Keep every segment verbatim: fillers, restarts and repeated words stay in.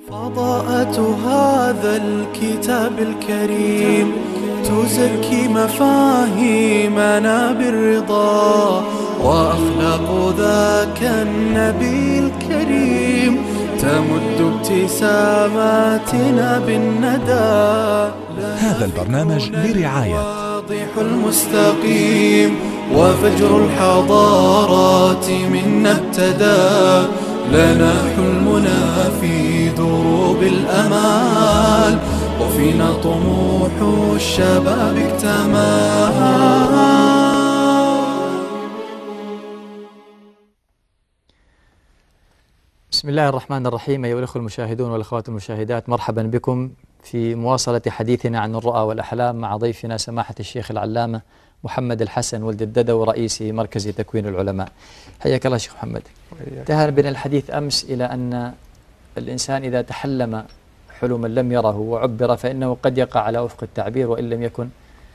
فضاءة هذا الكتاب الكريم تزكي مفاهيمنا بالرضا، وأخلاق ذاك النبي الكريم تمد ابتساماتنا بالندى. هذا البرنامج برعاية واضح المستقيم وفجر الحضارات منا ابتدى، لنا حلمنا في دروب الأمال، وفينا طموح الشباب اكتمل. بسم الله الرحمن الرحيم. أيها الأخوة المشاهدون والأخوات المشاهدات، مرحبا بكم في مواصلة حديثنا عن الرؤى والأحلام مع ضيفنا سماحة الشيخ العلامة محمد الحسن ولد الددو، رئيس مركز تكوين العلماء. حياك الله شيخ محمد. انتهى بنا الحديث أمس إلى أن الإنسان إذا تحلم حلما لم يره وعبر فإنه قد يقع على وفق التعبير وإن لم يكن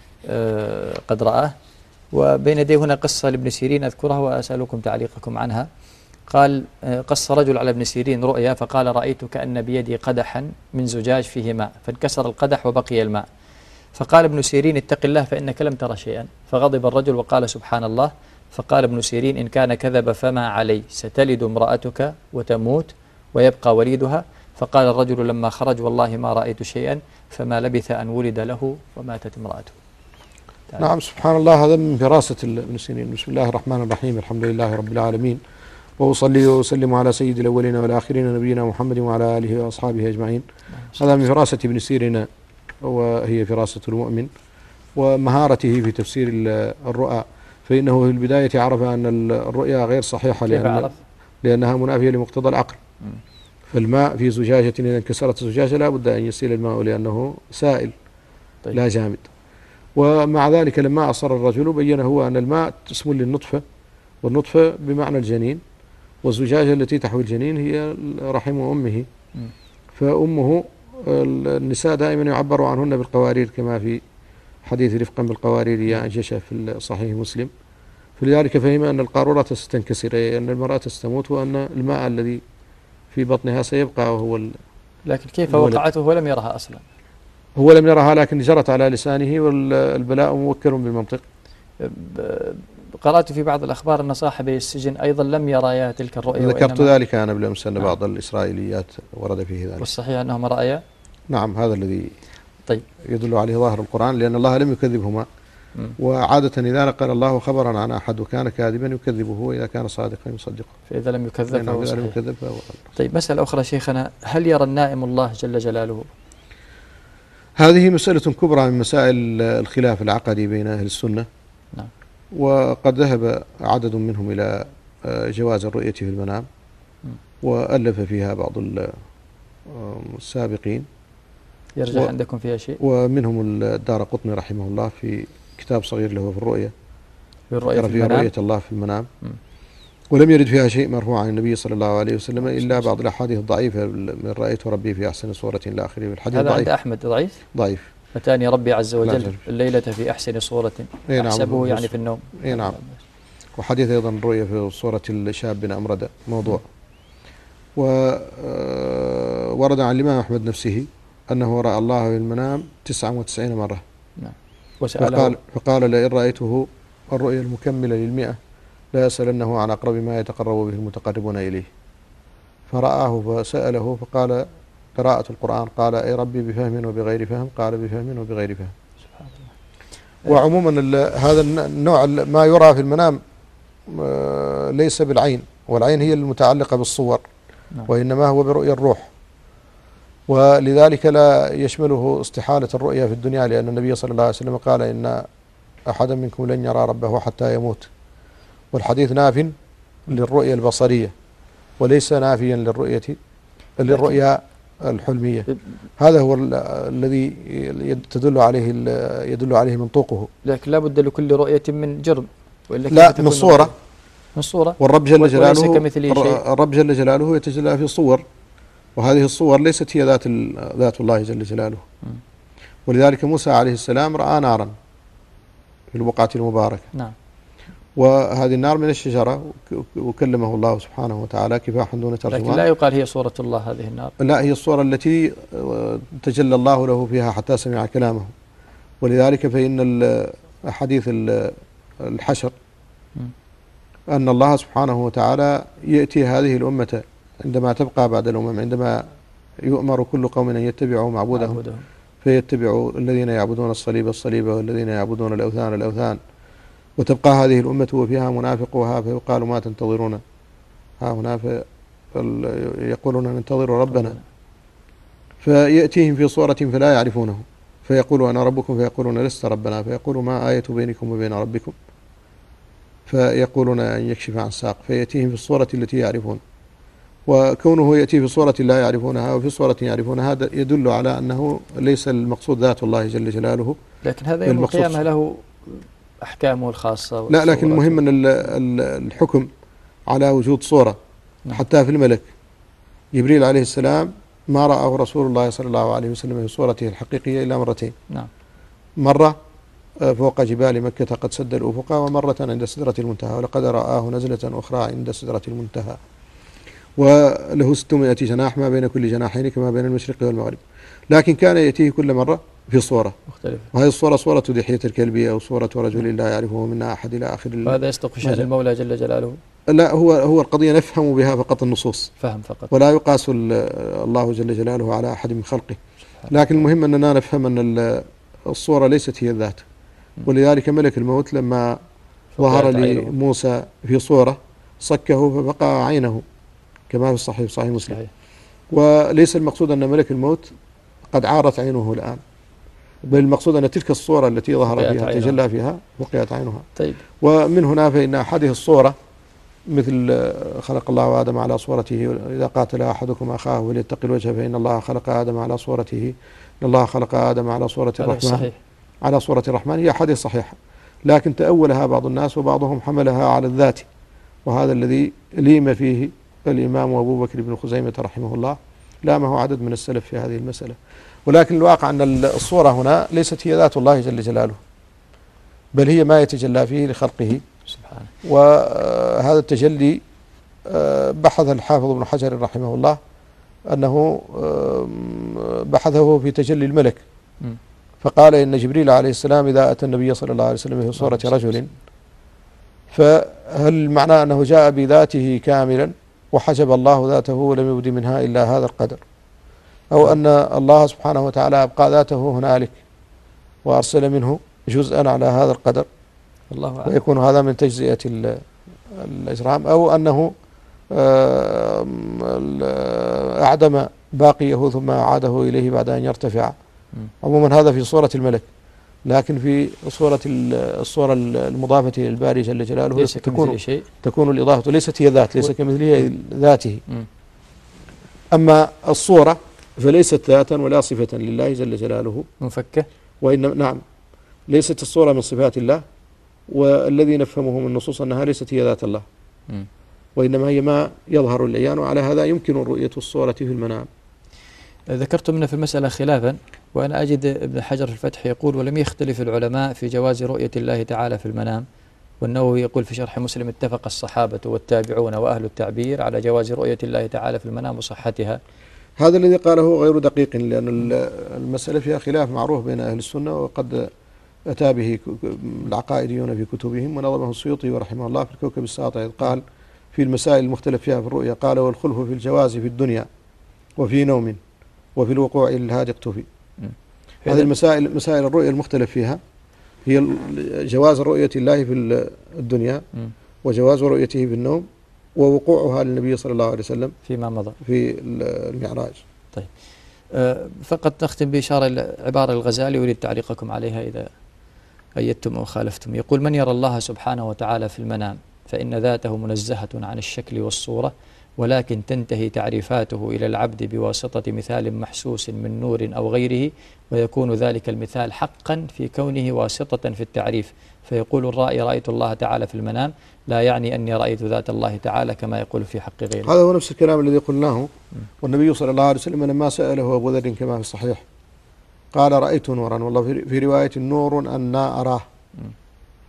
قد رآه. وبين يدي هنا قصة لابن سيرين أذكرها وأسألكم تعليقكم عنها. قال: قص رجل على ابن سيرين رؤيا فقال: رأيت كأن بيدي قدحا من زجاج فيه ماء، فانكسر القدح وبقي الماء. فقال ابن سيرين: اتق الله فإنك لم تر شيئا. فغضب الرجل وقال: سبحان الله. فقال ابن سيرين: إن كان كذب فما علي، ستلد امرأتك وتموت ويبقى وليدها. فقال الرجل لما خرج: والله ما رأيت شيئا. فما لبث أن ولد له وماتت امرأته. نعم، سبحان الله. هذا من فراسة ابن سيرين. بسم الله الرحمن الرحيم، الحمد لله رب العالمين، وأصلي وأسلم على سيد الأولين والآخرين نبينا محمد وعلى آله وأصحابه أجمعين. هذا من فراسة ابن سيرين، وهي فراسة المؤمن ومهارته في تفسير الرؤى، فإنه في البداية عرف أن الرؤيا غير صحيحة لأن لأنها منافية لمقتضى العقل. فالماء في زجاجة إذا انكسرت الزجاجة لا بد أن يسيل الماء لأنه سائل طيب. لا جامد. ومع ذلك لما أصر الرجل بين هو أن الماء اسم للنطفة، والنطفة بمعنى الجنين، والزجاجة التي تحوي الجنين هي رحم أمه. فأمه، النساء دائما يعبر عنهن بالقوارير كما في حديث رفقا بالقوارير يا أنجشة في صحيح مسلم. فلذلك فهم أن القارورة ستنكسر، أي أن المرأة ستموت، وأن الماء الذي في بطنها سيبقى وهو. لكن كيف وقعته ولم يرها أصلا؟ هو لم يرها لكن جرت على لسانه، والبلاء موكل بالمنطق. قرأت في بعض الأخبار أن صاحبي السجن أيضا لم يرايا تلك الرؤيا. ذكرت ذلك أنا بالأمس أن نعم. بعض الإسرائيليات ورد فيه ذلك. والصحيح أنهما رأيا؟ نعم، هذا الذي طيب. يدل عليه ظاهر القرآن، لأن الله لم يكذبهما. م. وعادة إذا نقل الله خبرا عن أحد وكان كاذبا يكذبه، وإذا كان صادقا يصدقه. فإذا لم يكذب فهو صحيح. لم يكذب فهو. طيب، مسألة أخرى شيخنا، هل يرى النائم الله جل جلاله؟ هذه مسألة كبرى من مسائل الخلاف العقدي بين أهل السنة. نعم. وقد ذهب عدد منهم إلى جواز الرؤية في المنام، وألف فيها بعض السابقين. يرجع و عندكم فيها شيء؟ ومنهم الدارقطني رحمه الله في كتاب صغير له في الرؤية، في الرؤية في المنام، رؤية الله في المنام. م. ولم يرد فيها شيء مرفوع عن النبي صلى الله عليه وسلم إلا بعض الأحاديث الضعيفة من رأيت ربي في أحسن صورة إلى آخره. الحديث هذا عند أحمد ضعيف؟ ضعيف. أتاني ربي عز وجل الليلة في أحسن صورة أحسبه نعم. يعني في النوم. اي نعم. وحديث أيضا الرؤية في صورة الشاب بن أمرد موضوع. وورد عن الإمام أحمد نفسه أنه رأى الله في المنام تسعة وتسعين مرة. نعم. فقال, فقال لئن رأيته الرؤية المكملة للمئة لا أسألنه عن أقرب ما يتقرب به المتقربون إليه. فرآه فسأله فقال: قراءة القرآن. قال: أي ربي بفهم وبغير فهم؟ قال: بفهم وبغير فهم. سبحان الله. وعموما هذا النوع ما يرى في المنام ليس بالعين، والعين هي المتعلقة بالصور، نعم. وإنما هو برؤية الروح، ولذلك لا يشمله استحالة الرؤية في الدنيا، لأن النبي صلى الله عليه وسلم قال: إن أحدا منكم لن يرى ربه حتى يموت. والحديث ناف للرؤية البصرية وليس نافيا للرؤية للرؤيا الحلمية. هذا هو الذي تدل عليه يدل عليه منطوقه. لكن لا بد لكل رؤية من جرم، لا من صورة من صورة. والرب جل جلاله الرب جل جلاله يتجلى في صور، وهذه الصور ليست هي ذات ذات الله جل جلاله. م. ولذلك موسى عليه السلام رأى نارا في البقعة المباركة. نعم. وهذه النار من الشجرة، وكلمه الله سبحانه وتعالى كفاحا دون ترجمان. لكن لا يقال هي صورة الله هذه النار. لا، هي الصورة التي تجلى الله له فيها حتى سمع كلامه. ولذلك فإن حديث الحشر أن الله سبحانه وتعالى يأتي هذه الأمة عندما تبقى بعد الأمم، عندما يؤمر كل قوم أن يتبعوا معبودهم فيتبعوا الذين يعبدون الصليب الصليب والذين يعبدون الأوثان الأوثان، وتبقى هذه الأمة وفيها منافقها فيقال ما تنتظرون ها هنا، يقولون ننتظر ربنا، فيأتيهم في صورة فلا يعرفونه فيقول أنا ربكم فيقولون لست ربنا، فيقول ما آية بينكم وبين ربكم، فيقولون أن يكشف عن ساق، فيأتيهم في الصورة التي يعرفون. وكونه يأتي في صورة لا يعرفونها وفي صورة يعرفونها هذا يدل على أنه ليس المقصود ذات الله جل جلاله. لكن هذا يوم القيامة له أحكامه الخاصة. لا، لكن المهم أن الحكم على وجود صورة. نعم. حتى في الملك جبريل عليه السلام ما رآه رسول الله صلى الله عليه وسلم في صورته الحقيقية إلا مرتين. نعم. مرة فوق جبال مكة قد سد الأفق، ومرة عند سدرة المنتهى، ولقد رآه نزلة أخرى عند سدرة المنتهى، وله ستمائة جناح ما بين كل جناحين كما بين المشرق والمغرب، لكن كان يأتيه كل مرة في صورة مختلفة، وهذه الصورة صورة دحية الكلبي أو صورة رجل لا يعرفه منا أحد إلى آخر. وهذا يصدق شأن المولى جل جلاله؟ لا، هو هو القضية نفهم بها فقط النصوص، فهم فقط، ولا يقاس الله جل جلاله على أحد من خلقه. لكن المهم أننا نفهم أن الصورة ليست هي الذات. ولذلك ملك الموت لما ظهر لموسى في صورة صكه فبقى عينه كما في الصحيح صحيح مسلم. صحيح. وليس المقصود أن ملك الموت قد عارت عينه الآن، بل المقصود أن تلك الصورة التي ظهر فيها تجلى فيها بقيت عينها. طيب. ومن هنا فإن هذه الصورة مثل خلق الله آدم على صورته، إذا قاتل أحدكم أخاه وليتق الوجه فإن الله خلق آدم على صورته، إن الله خلق آدم على صورة الرحمن صحيح. على صورة الرحمن، هي حديث صحيحة، لكن تأولها بعض الناس وبعضهم حملها على الذات، وهذا الذي ليم فيه الإمام أبو بكر بن خزيمة رحمه الله، لامه عدد من السلف في هذه المسألة. ولكن الواقع أن الصورة هنا ليست هي ذات الله جل جلاله، بل هي ما يتجلى فيه لخلقه سبحانه. وهذا التجلي بحث الحافظ ابن حجر رحمه الله أنه بحثه في تجلي الملك، فقال إن جبريل عليه السلام إذا أتى النبي صلى الله عليه وسلم في صورة رجل، فهل معناه أنه جاء بذاته كاملا وحجب الله ذاته ولم يبدي منها إلا هذا القدر، أو أن الله سبحانه وتعالى أبقى ذاته هنالك وأرسل منه جزءا على هذا القدر، الله أعلم، ويكون هذا من تجزئة الإجرام، أو أنه أعدم باقيه ثم أعاده إليه بعد أن يرتفع. عموما هذا في صورة الملك، لكن في صورة الصورة المضافة إلى الباري جل جلاله ليس تكون, شيء. تكون الإضافة ليست هي ذات، ليس كمثله ذاته. أما الصورة فليست ذاتا ولا صفة لله جل جلاله منفكة، وإن نعم ليست الصورة من صفات الله، والذي نفهمه من النصوص أنها ليست هي ذات الله، م. وإنما هي ما يظهر العيان، وعلى هذا يمكن رؤية الصورة في المنام. ذكرت منا في المسألة خلافا، وأنا أجد ابن حجر في الفتح يقول ولم يختلف العلماء في جواز رؤية الله تعالى في المنام، والنووي يقول في شرح مسلم اتفق الصحابة والتابعون وأهل التعبير على جواز رؤية الله تعالى في المنام وصحتها. هذا الذي قاله غير دقيق، لأن المسألة فيها خلاف معروف بين أهل السنة، وقد أتى به العقائديون في كتبهم، ونظمه السيوطي ورحمه الله في الكوكب الساطع، قال في المسائل المختلف فيها في الرؤيا، قال والخلف في الجواز في الدنيا وفي نوم وفي الوقوع للهادي اقتفي. هذه المسائل مسائل الرؤيا المختلف فيها هي جواز رؤية الله في الدنيا وجواز رؤيته في النوم ووقوعها للنبي صلى الله عليه وسلم فيما مضى في المعراج. طيب أه فقط نختم بإشارة عبارة الغزالي أريد تعليقكم عليها إذا أيدتم أو خالفتم. يقول من يرى الله سبحانه وتعالى في المنام فإن ذاته منزهة عن الشكل والصورة، ولكن تنتهي تعريفاته إلى العبد بواسطة مثال محسوس من نور أو غيره، ويكون ذلك المثال حقا في كونه واسطة في التعريف، فيقول الرائي رأيت الله تعالى في المنام لا يعني أني رأيت ذات الله تعالى كما يقول في حق غيره. هذا هو نفس الكلام الذي قلناه، والنبي صلى الله عليه وسلم لما سأله أبو ذر كما في الصحيح قال رأيت نورا، والله في رواية نور أن أراه،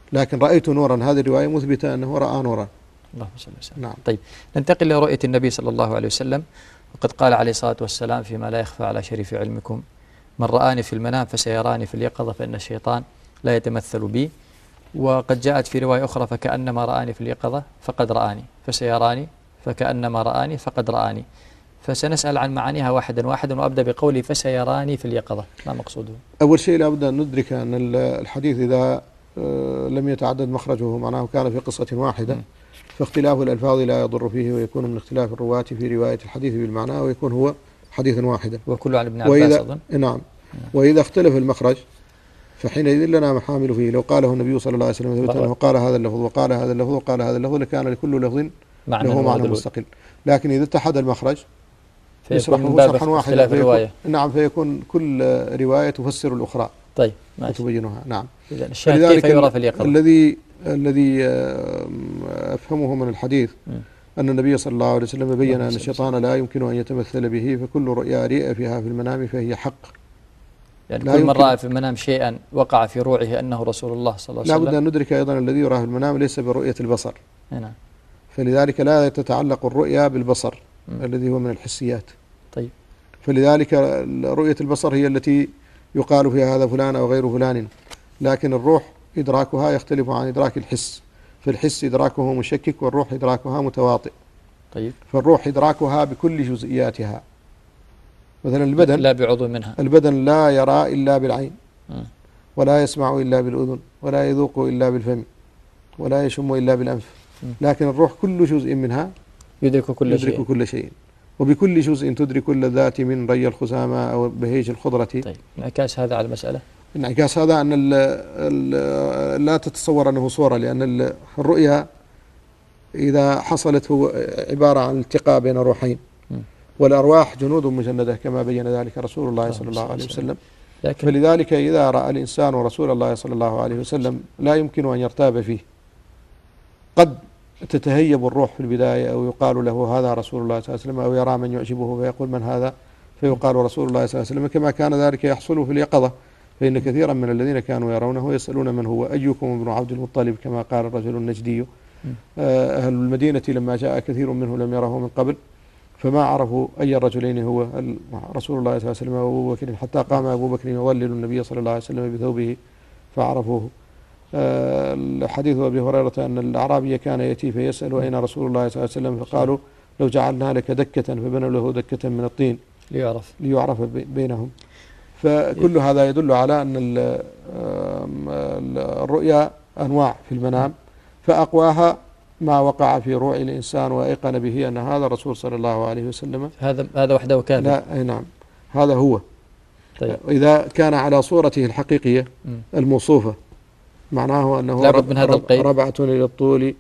لكن رأيت نورا، هذه الرواية مثبتة أنه رأى نورا. اللهم صل وسلم. نعم. طيب ننتقل لرؤية النبي صلى الله عليه وسلم، وقد قال عليه الصلاة والسلام فيما لا يخفى على شريف علمكم: من رآني في المنام فسيراني في اليقظة فإن الشيطان لا يتمثل بي. وقد جاءت في رواية أخرى: فكأنما رآني في اليقظة فقد رآني، فسيراني فكأنما رآني فقد رآني. فسنسأل عن معانيها واحدا واحدا، وأبدأ بقولي فسيراني في اليقظة، ما مقصوده؟ أول شيء لابد أن ندرك أن الحديث إذا لم يتعدد مخرجه معناه كان في قصة واحدة، فاختلاف الألفاظ لا يضر فيه، ويكون من اختلاف الرواة في رواية الحديث بالمعنى، ويكون هو حديثا واحدا. وكل عن ابن عباس أظن. نعم. وإذا اختلف المخرج فحينئذ لنا محامل فيه. لو قاله النبي صلى الله عليه وسلم ثبت أنه قال هذا اللفظ وقال هذا اللفظ وقال هذا اللفظ لكان لكل لفظ له معنى مستقل. لكن إذا اتحد المخرج فيكون شرحا واحدا فيكون نعم فيكون كل رواية تفسر الأخرى. طيب ماشي. وتبينها. نعم. إذا الشاهد كيف يرى في اليقظة؟ الذي الذي أفهمه من الحديث م. أن النبي صلى الله عليه وسلم بين أن الشيطان لا يمكن أن يتمثل به، فكل رؤيا رئ فيها في المنام فهي حق. يعني كل من رأى في المنام شيئا وقع في روعه أنه رسول الله صلى الله عليه وسلم. لا بد أن ندرك أيضا الذي يراه في المنام ليس برؤية البصر. نعم. فلذلك لا تتعلق الرؤيا بالبصر م. الذي هو من الحسيات. طيب. فلذلك رؤية البصر هي التي يقال فيها هذا فلان أو غير فلان، لكن الروح إدراكها يختلف عن إدراك الحس، فالحس إدراكه مشكك والروح إدراكها متواطئ. طيب. فالروح إدراكها بكل جزئياتها. مثلا البدن لا بعضو منها. البدن لا يرى إلا بالعين، ولا يسمع إلا بالأذن، ولا يذوق إلا بالفم، ولا يشم إلا بالأنف، لكن الروح كل جزء منها يدرك كل يدرك شيء. كل شيء، وبكل جزء تدرك اللذات من ري الخزامة أو بهيج الخضرة. طيب انعكاس هذا على المسألة؟ انعكاس هذا أن ال ال لا تتصور أنه صورة، لأن الرؤيا إذا حصلت هو عبارة عن التقاء بين روحين، والأرواح جنود مجندة كما بين ذلك رسول الله صلى الله عليه وسلم. فلذلك إذا رأى الإنسان رسول الله صلى الله عليه وسلم لا يمكن أن يرتاب فيه. قد تتهيب الروح في البداية، أو يقال له هذا رسول الله صلى الله عليه وسلم، أو يرى من يعجبه فيقول من هذا، فيقال رسول الله صلى الله عليه وسلم، كما كان ذلك يحصل في اليقظة. فإن كثيرا من الذين كانوا يرونه يسألون من هو، أيكم ابن عبد المطلب، كما قال الرجل النجدي. أهل المدينة لما جاء كثير منه لم يره من قبل، فما عرفوا أي الرجلين هو رسول الله صلى الله عليه وسلم وأبو بكر، حتى قام أبو بكر يظلل النبي صلى الله عليه وسلم بثوبه فعرفوه. الحديث أبي هريرة أن الأعرابي كان يأتي فيسأل أين رسول الله صلى الله عليه وسلم، فقالوا لو جعلنا لك دكة، فبنوا له دكة من الطين ليعرف ليعرف بينهم. فكل هذا يدل على أن الرؤيا أنواع في المنام، فأقواها ما وقع في روع الإنسان وأيقن به أن هذا الرسول صلى الله عليه وسلم. هذا هذا وحده كافي. لا نعم هذا هو. طيب. إذا كان على صورته الحقيقية الموصوفة معناه أنه لابد من هذا القيد، ربعة إلى الطول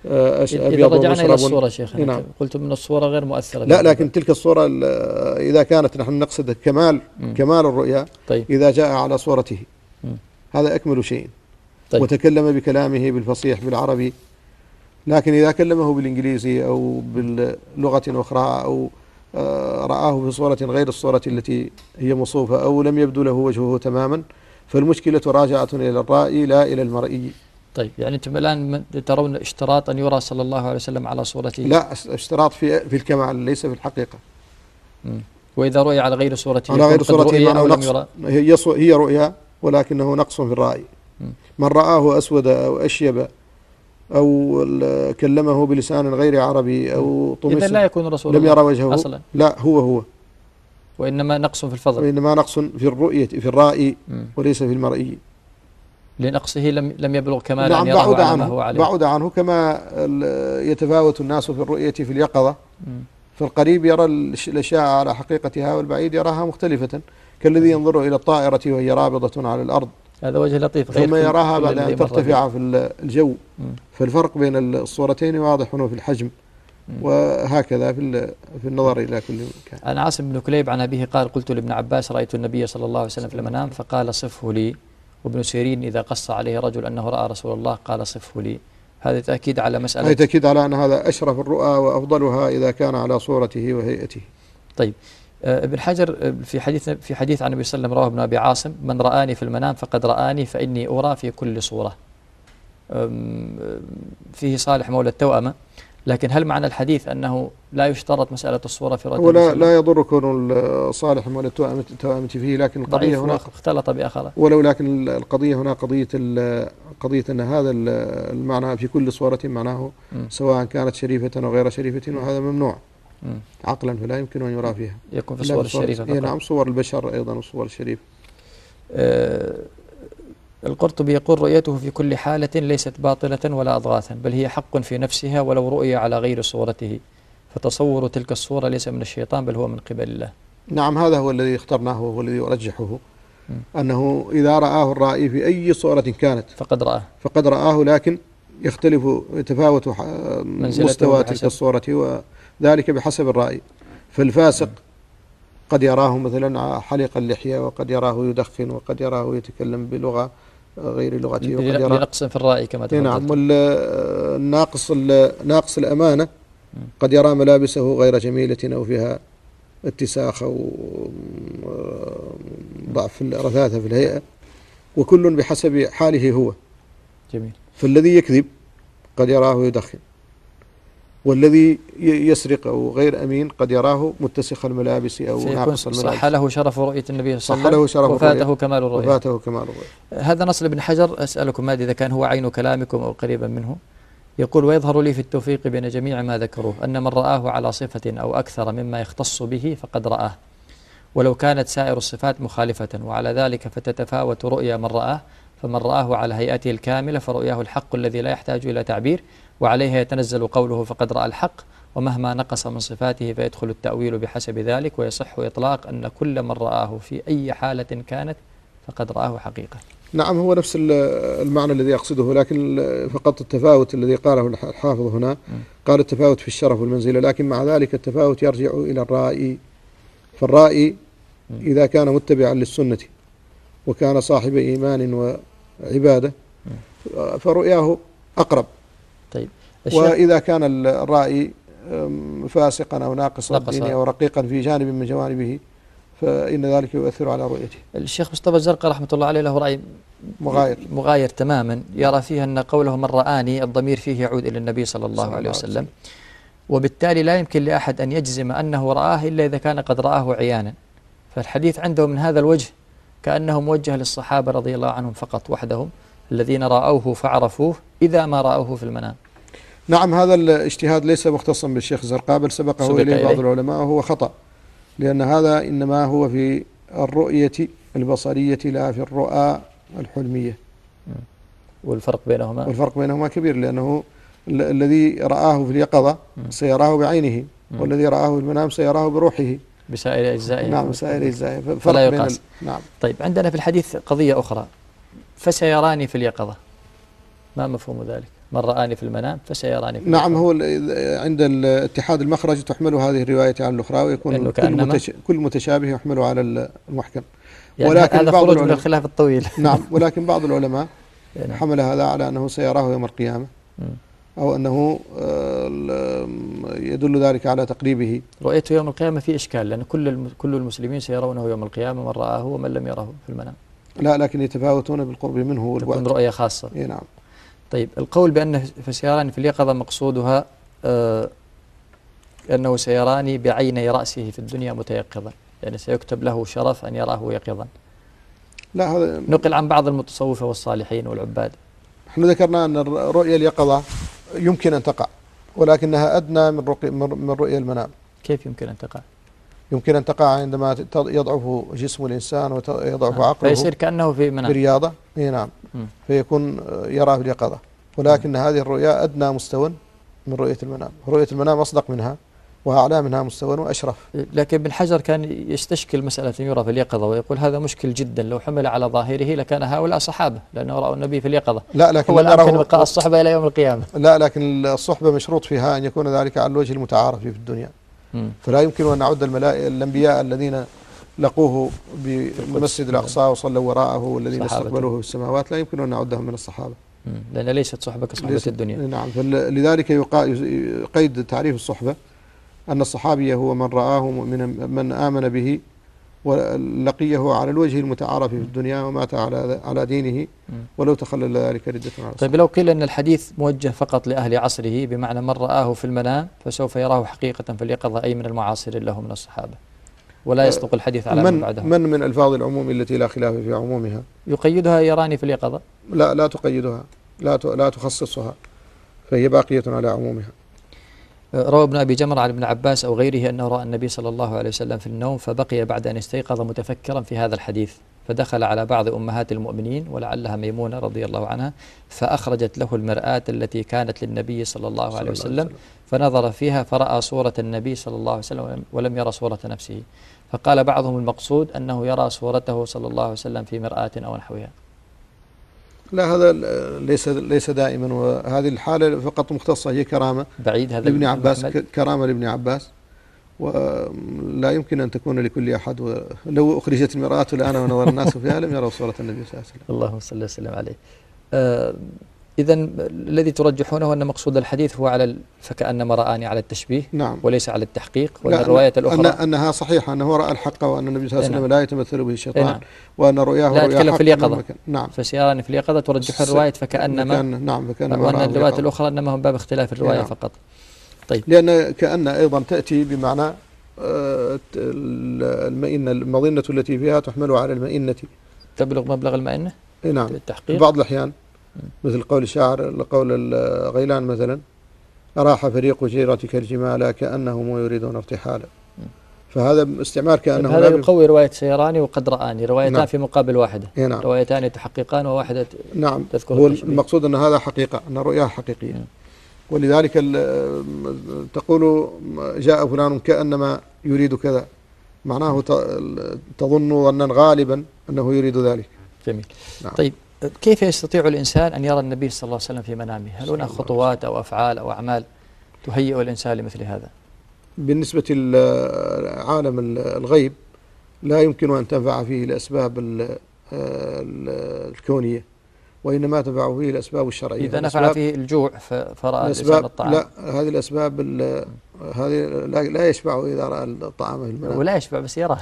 إذا رجعنا إلى الصورة شيخ. نعم. قلت من الصورة غير مؤثرة. لا لكن تلك الصورة إذا كانت نحن نقصد كمال م. كمال الرؤيا. طيب. إذا جاء على صورته م. هذا أكمل شيء. طيب. وتكلم بكلامه بالفصيح بالعربي، لكن إذا كلمه بالإنجليزي أو باللغة أخرى أو رآه بصورة غير الصورة التي هي مصوفة أو لم يبدو له وجهه تماما، فالمشكلة راجعة إلى الرائي لا إلى المرئي. طيب يعني أنتم الآن ترون اشتراط أن يرى صلى الله عليه وسلم على صورته؟ لا، اشتراط في في الكمال ليس في الحقيقة. مم. وإذا رؤي على غير صورته على غير صورته أو لم يرى؟ هي هي رؤيا ولكنه نقص في الرأي. مم. من رآه أسود أو أشيب أو كلمه بلسان غير عربي أو طمس إذا لا يكون رسول لم يرى وجهه أصلا. لا هو هو وإنما نقص في الفضل، وإنما نقص في الرؤية في الرائي وليس في المرئي، لنقصه لم لم يبلغ كمال نعم أن يراه بعد على عنه ما هو عليه. بعد عنه كما يتفاوت الناس في الرؤية في اليقظة. فالقريب يرى الأشياء على حقيقتها والبعيد يراها مختلفة، كالذي ينظر إلى الطائرة وهي رابضة على الأرض، هذا وجه لطيف، غير ثم يراها بعد أن ترتفع في الجو. مم. فالفرق بين الصورتين واضح في الحجم. مم. وهكذا في في النظر إلى كل مكان. عن عاصم بن كليب عن أبيه قال قلت لابن عباس رأيت النبي صلى الله عليه وسلم في المنام فقال صفه لي. وابن سيرين إذا قص عليه رجل أنه رأى رسول الله قال صفه لي. هذا تأكيد على مسألة، هذا تأكيد على أن هذا أشرف الرؤى وأفضلها إذا كان على صورته وهيئته. طيب ابن حجر في حديث في حديث عن النبي صلى الله عليه وسلم رواه ابن أبي عاصم من رآني في المنام فقد رآني فإني أرى في كل صورة. فيه صالح مولى التوأمة، لكن هل معنى الحديث أنه لا يشترط مسألة الصورة في رؤية ولا النبي؟ لا يضر كون صالح مولى التوأمة فيه، لكن القضية هنا اختلط بآخر، ولو لكن القضية هنا قضية قضية أن هذا المعنى في كل صورة معناه م. سواء كانت شريفة أو غير شريفة، وهذا ممنوع م. عقلا، فلا يمكن أن يرى فيها، يكون في الصور الشريفة فقط. نعم، صور البشر أيضا والصور الشريفة. أه القرطبي يقول رؤيته في كل حالة ليست باطلة ولا أضغاثا، بل هي حق في نفسها ولو رؤي على غير صورته، فتصور تلك الصورة ليس من الشيطان بل هو من قبل الله. نعم، هذا هو الذي اخترناه وهو الذي أرجحه، م. أنه إذا رآه الرائي في أي صورة كانت فقد رآه فقد رآه لكن يختلف يتفاوت مستوى تلك الصورة، وذلك بحسب الرائي. فالفاسق قد يراه مثلا حلق اللحية، وقد يراه يدخن، وقد يراه يتكلم بلغة غير لغته، وقد يراه بنقص في الرأي كما تفضلت. نعم، والناقص ناقص الأمانة قد يرى ملابسه غير جميلة أو فيها اتساخ أو ضعف الرثاثة في الهيئة، وكل بحسب حاله هو. جميل. فالذي يكذب قد يراه يدخن، والذي يسرق أو غير أمين قد يراه متسخ الملابس أو ناقص الملابس. صح له شرف رؤية النبي صلى الله عليه وسلم وفاته كمال الرؤية. وفاته كمال الرؤية. هذا نص ابن حجر. أسألكم ماذا إذا كان هو عين كلامكم أو قريبا منه. يقول ويظهر لي في التوفيق بين جميع ما ذكروه أن من رآه على صفة أو أكثر مما يختص به فقد رآه، ولو كانت سائر الصفات مخالفة، وعلى ذلك فتتفاوت رؤيا من رآه، فمن رآه على هيئته الكاملة فرؤياه الحق الذي لا يحتاج إلى تعبير، وعليها يتنزل قوله فقد رأى الحق، ومهما نقص من صفاته فيدخل التأويل بحسب ذلك، ويصح إطلاق أن كل من رآه في أي حالة كانت فقد رآه حقيقة. نعم، هو نفس المعنى الذي يقصده، لكن فقط التفاوت الذي قاله الحافظ هنا قال التفاوت في الشرف والمنزلة، لكن مع ذلك التفاوت يرجع إلى الرائي. فالرائي إذا كان متبعا للسنة وكان صاحب إيمان وعبادة فرؤياه أقرب. طيب. وإذا كان الرائي فاسقا أو ناقص الدين أو رقيقا في جانب من جوانبه فإن ذلك يؤثر على رؤيته. الشيخ مصطفى الزرقاء رحمة الله عليه له رأي مغاير مغاير تماما، يرى فيها أن قوله من رآني الضمير فيه يعود إلى النبي صلى الله عليه وسلم، وبالتالي لا يمكن لأحد أن يجزم أنه رآه إلا إذا كان قد رآه عيانا. فالحديث عنده من هذا الوجه كأنه موجه للصحابة رضي الله عنهم فقط وحدهم الذين رأوه فعرفوه إذا ما رأوه في المنام. نعم، هذا الاجتهاد ليس مختصا بالشيخ الزرقاء بل سبقه سبق إليه بعض العلماء، وهو خطأ، لأن هذا إنما هو في الرؤية البصرية لا في الرؤى الحلمية. والفرق بينهما والفرق بينهما كبير، لأنه الذي رآه في اليقظة سيراه بعينه، والذي رآه في المنام سيراه بروحه بسائر أجزائه. نعم، بسائر أجزائه، فلا يقاس. ال... نعم. طيب، عندنا في الحديث قضية أخرى، فسيراني في اليقظة، ما مفهوم ذلك؟ من رآني في المنام فسيراني في نعم، هو عند الاتحاد المخرج تحمل هذه الرواية على الأخرى، ويكون كل, متش... كل متشابه يحمل على المحكم. يعني ولكن هذا خروج من الخلاف الطويل. نعم، ولكن بعض العلماء حمل هذا على أنه سيراه يوم القيامة، أو أنه يدل ذلك على تقريبه. رؤيته يوم القيامة في إشكال، لأن كل كل المسلمين سيرونه يوم القيامة، من رآه ومن لم يره في المنام. لا، لكن يتفاوتون بالقرب منه والبعد. تكون رؤية خاصة. إيه نعم. طيب، القول بأنه فسيراني في اليقظة مقصودها آه أنه سيراني بعيني رأسه في الدنيا متيقظا، يعني سيكتب له شرف أن يراه يقظا. لا، هذا نقل عن بعض المتصوفة والصالحين والعباد. احنا ذكرنا أن الرؤية اليقظة يمكن أن تقع، ولكنها أدنى من رؤية من رؤية المنام. كيف يمكن أن تقع؟ يمكن أن تقع عندما يضعف جسم الإنسان ويضعف آه. عقله، فيصير كأنه في منام برياضة. إيه نعم. م. فيكون يراه اليقظة، ولكن م. هذه الرؤيا أدنى مستوى من رؤية المنام. رؤية المنام أصدق منها وأعلى منها مستوى وأشرف. لكن ابن حجر كان يستشكل مسألة يرى في اليقظة، ويقول هذا مشكل جدا، لو حمل على ظاهره لكان هؤلاء صحابة لأنه رأوا النبي في اليقظة. لا، لكن هو الآن كان بقاء الصحبة إلى يوم القيامة. لا، لكن الصحبة مشروط فيها أن يكون ذلك على الوجه المتعارف في الدنيا. م. فلا يمكن أن نعد الملائكة الأنبياء الذين لقوه بالمسجد الأقصى وصلوا وراءه والذين استقبلوه في السماوات لا يمكن أن نعدهم من الصحابة، لأن ليست صحبة كصحبة الدنيا. نعم، فلذلك قيد تعريف الصحبة أن الصحابي هو من رآه من من آمن به ولقيه على الوجه المتعارف في الدنيا ومات على على دينه ولو تخلل ذلك ردة على. طيب لو قيل أن الحديث موجه فقط لأهل عصره، بمعنى من رآه في المنام فسوف يراه حقيقة في اليقظة، أي من المعاصرين له من الصحابة، ولا يصدق الحديث على من بعدهم؟ من من ألفاظ العموم التي لا خلاف في عمومها يقيدها يراني في اليقظة؟ لا لا تقيدها، لا لا تخصصها، فهي باقية على عمومها. روى ابن أبي جمرة عن ابن عباس أو غيره أنه رأى النبي صلى الله عليه وسلم في النوم، فبقي بعد أن استيقظ متفكرا في هذا الحديث، فدخل على بعض أمهات المؤمنين ولعلها ميمونة رضي الله عنها، فأخرجت له المرآة التي كانت للنبي صلى الله عليه وسلم، فنظر فيها فرأى صورة النبي صلى الله عليه وسلم ولم يرى صورة نفسه، فقال بعضهم المقصود أنه يرى صورته صلى الله عليه وسلم في مرآة أو نحوها. لا، هذا ليس ليس دائما، وهذه الحالة فقط مختصة، هي كرامة بعيد هذا لابن عباس، كرامة لابن عباس، ولا يمكن أن تكون لكل أحد. ولو أخرجت المرآة الآن ونظر الناس فيها لم يروا صورة النبي صلى الله عليه وسلم. اللهم صل وسلم عليه. آه إذا الذي ترجحونه أن مقصود الحديث هو على فكأنما رآني على التشبيه، نعم، وليس على التحقيق. وأن الرواية الأخرى أن أنها صحيحة، أنه رأى الحق وأن النبي صلى الله عليه وسلم لا يتمثل به الشيطان، نعم، وأن رؤياه لا رؤيا أتكلم في اليقظة. نعم، فسيراني في اليقظة ترجح الرواية فكأنما، نعم، فكأنما، وأن الرواية الأخرى أنما هم باب اختلاف الرواية، نعم، فقط. طيب، لأن كأن أيضا تأتي بمعنى المئنة، المظنة التي فيها تحمل على المئنة، تبلغ مبلغ المئنة. نعم، التحقيق. بعض الأحيان مثل قول الشاعر، قول غيلان مثلا: راح فريق جيرتك الجمال كأنهم يريدون ارتحالا. فهذا استعمال كأنه، هذا يقوي رواية سيراني وقد رآني، روايتان، نعم، في مقابل واحدة، نعم، روايتان تحققان وواحدة، نعم، تذكر هو التشبيه. المقصود أن هذا حقيقة، أن رؤياه حقيقية. م. ولذلك تقول جاء فلان كأنما يريد كذا، معناه تظن ظنا غالبا أنه يريد ذلك. جميل. نعم. طيب، كيف يستطيع الإنسان أن يرى النبي صلى الله عليه وسلم في منامه؟ هل هناك خطوات أو أفعال أو أعمال تهيئ الإنسان لمثل هذا؟ بالنسبة لعالم الغيب لا يمكن أن تنفع فيه الأسباب الكونية، وإنما تنفع فيه الأسباب الشرعية. إذا نفع فيه الجوع فرأى الإنسان الطعام، لا، هذه الأسباب هذه لا يشبع إذا رأى الطعام في المنام، ولا يشبع بس يراه.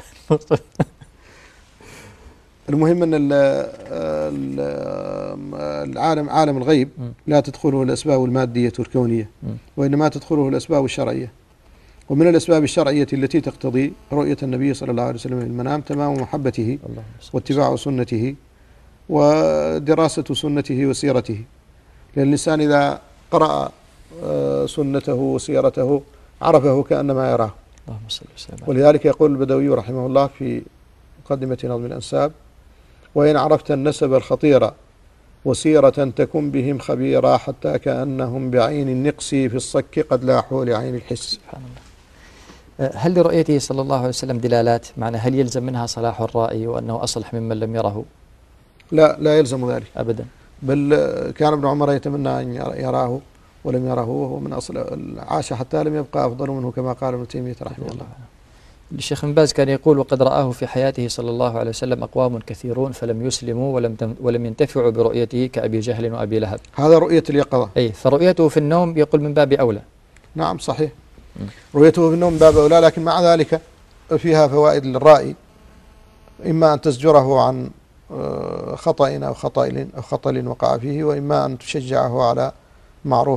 المهم أن العالم، عالم الغيب، لا تدخله الأسباب المادية الكونية، وإنما تدخله الأسباب الشرعية. ومن الأسباب الشرعية التي تقتضي رؤية النبي صلى الله عليه وسلم في المنام تمام محبته واتباع سنته ودراسة سنته وسيرته. لأن الإنسان إذا قرأ سنته وسيرته عرفه كأنما يراه. ولذلك يقول البدوي رحمه الله في مقدمة نظم الأنساب: وإن عرفت النسب الخطير وسيرة تكن بهم خبيرا حتى كأنهم بعين النقص في الصك قد لاحوا لعين الحس. سبحان الله. هل لرؤيته صلى الله عليه وسلم دلالات؟ معنى هل يلزم منها صلاح الرائي وأنه أصلح ممن لم يره؟ لا، لا يلزم ذلك أبدا، بل كان ابن عمر يتمنى أن يراه ولم يره، وهو من أصل عاش حتى لم يبقى أفضل منه كما قال ابن تيمية رحمه الله. الشيخ بن باز كان يقول: وقد رآه في حياته صلى الله عليه وسلم أقوام كثيرون فلم يسلموا ولم ولم ينتفعوا برؤيته كأبي جهل وأبي لهب. هذا رؤية اليقظة. أي، فرؤيته في النوم يقول من باب أولى. نعم، صحيح، رؤيته في النوم من باب أولى، لكن مع ذلك فيها فوائد للرائي، إما أن تزجره عن خطأ أو خطأ أو خطل وقع فيه، وإما أن تشجعه على معروف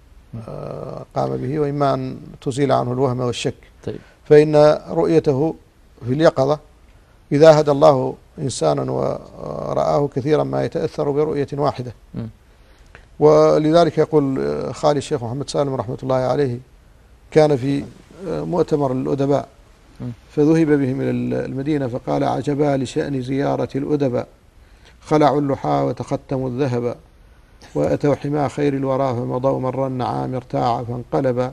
قام به، وإما أن تزيل عنه الوهم والشك. طيب. فإن رؤيته في اليقظة إذا هدى الله إنسانا ورآه كثيرا ما يتأثر برؤية واحدة. م. ولذلك يقول خالي الشيخ محمد سالم رحمة الله عليه: كان في مؤتمر الأدباء فذهب بهم إلى المدينة فقال: عجبا لشأن زيارة الأدباء، خلعوا اللحى وتختموا الذهب، وأتوا حما خير الورى فمضوا مر النعام ارتاع فانقلبا،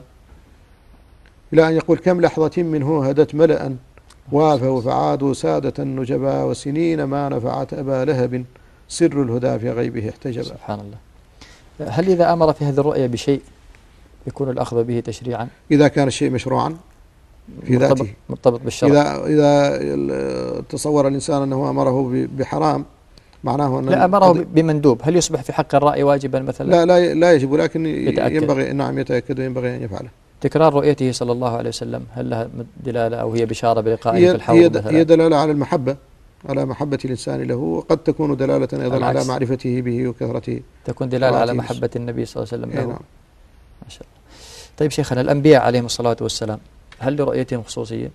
إلى أن يقول: كم لحظة منه هدت ملأ وافوا فعادوا سادة النجبا، وسنين ما نفعت أبا لهب سر الهدى في غيبه احتجبا. سبحان الله. هل إذا أمر في هذه الرؤية بشيء يكون الأخذ به تشريعا؟ إذا كان الشيء مشروعا في مرتبط ذاته، مرتبط بالشرع. إذا إذا تصور الإنسان أنه أمره بحرام معناه أن لا، أمره بمندوب، هل يصبح في حق الرأي واجبا مثلا؟ لا لا لا يجب، لكن يتأكد. ينبغي، نعم، يتأكد وينبغي أن يفعله. تكرار رؤيته صلى الله عليه وسلم هل لها دلالة أو هي بشارة بلقائه هي في الحوض هي مثلا؟ هي دلالة على المحبة، على محبة الإنسان له، وقد تكون دلالة أيضا العكس. على معرفته به وكثرة تكون دلالة على قراءته. محبة النبي صلى الله عليه وسلم إيه له. نعم. ما شاء الله. طيب شيخنا، الأنبياء عليهم الصلاة والسلام هل لرؤيتهم خصوصية؟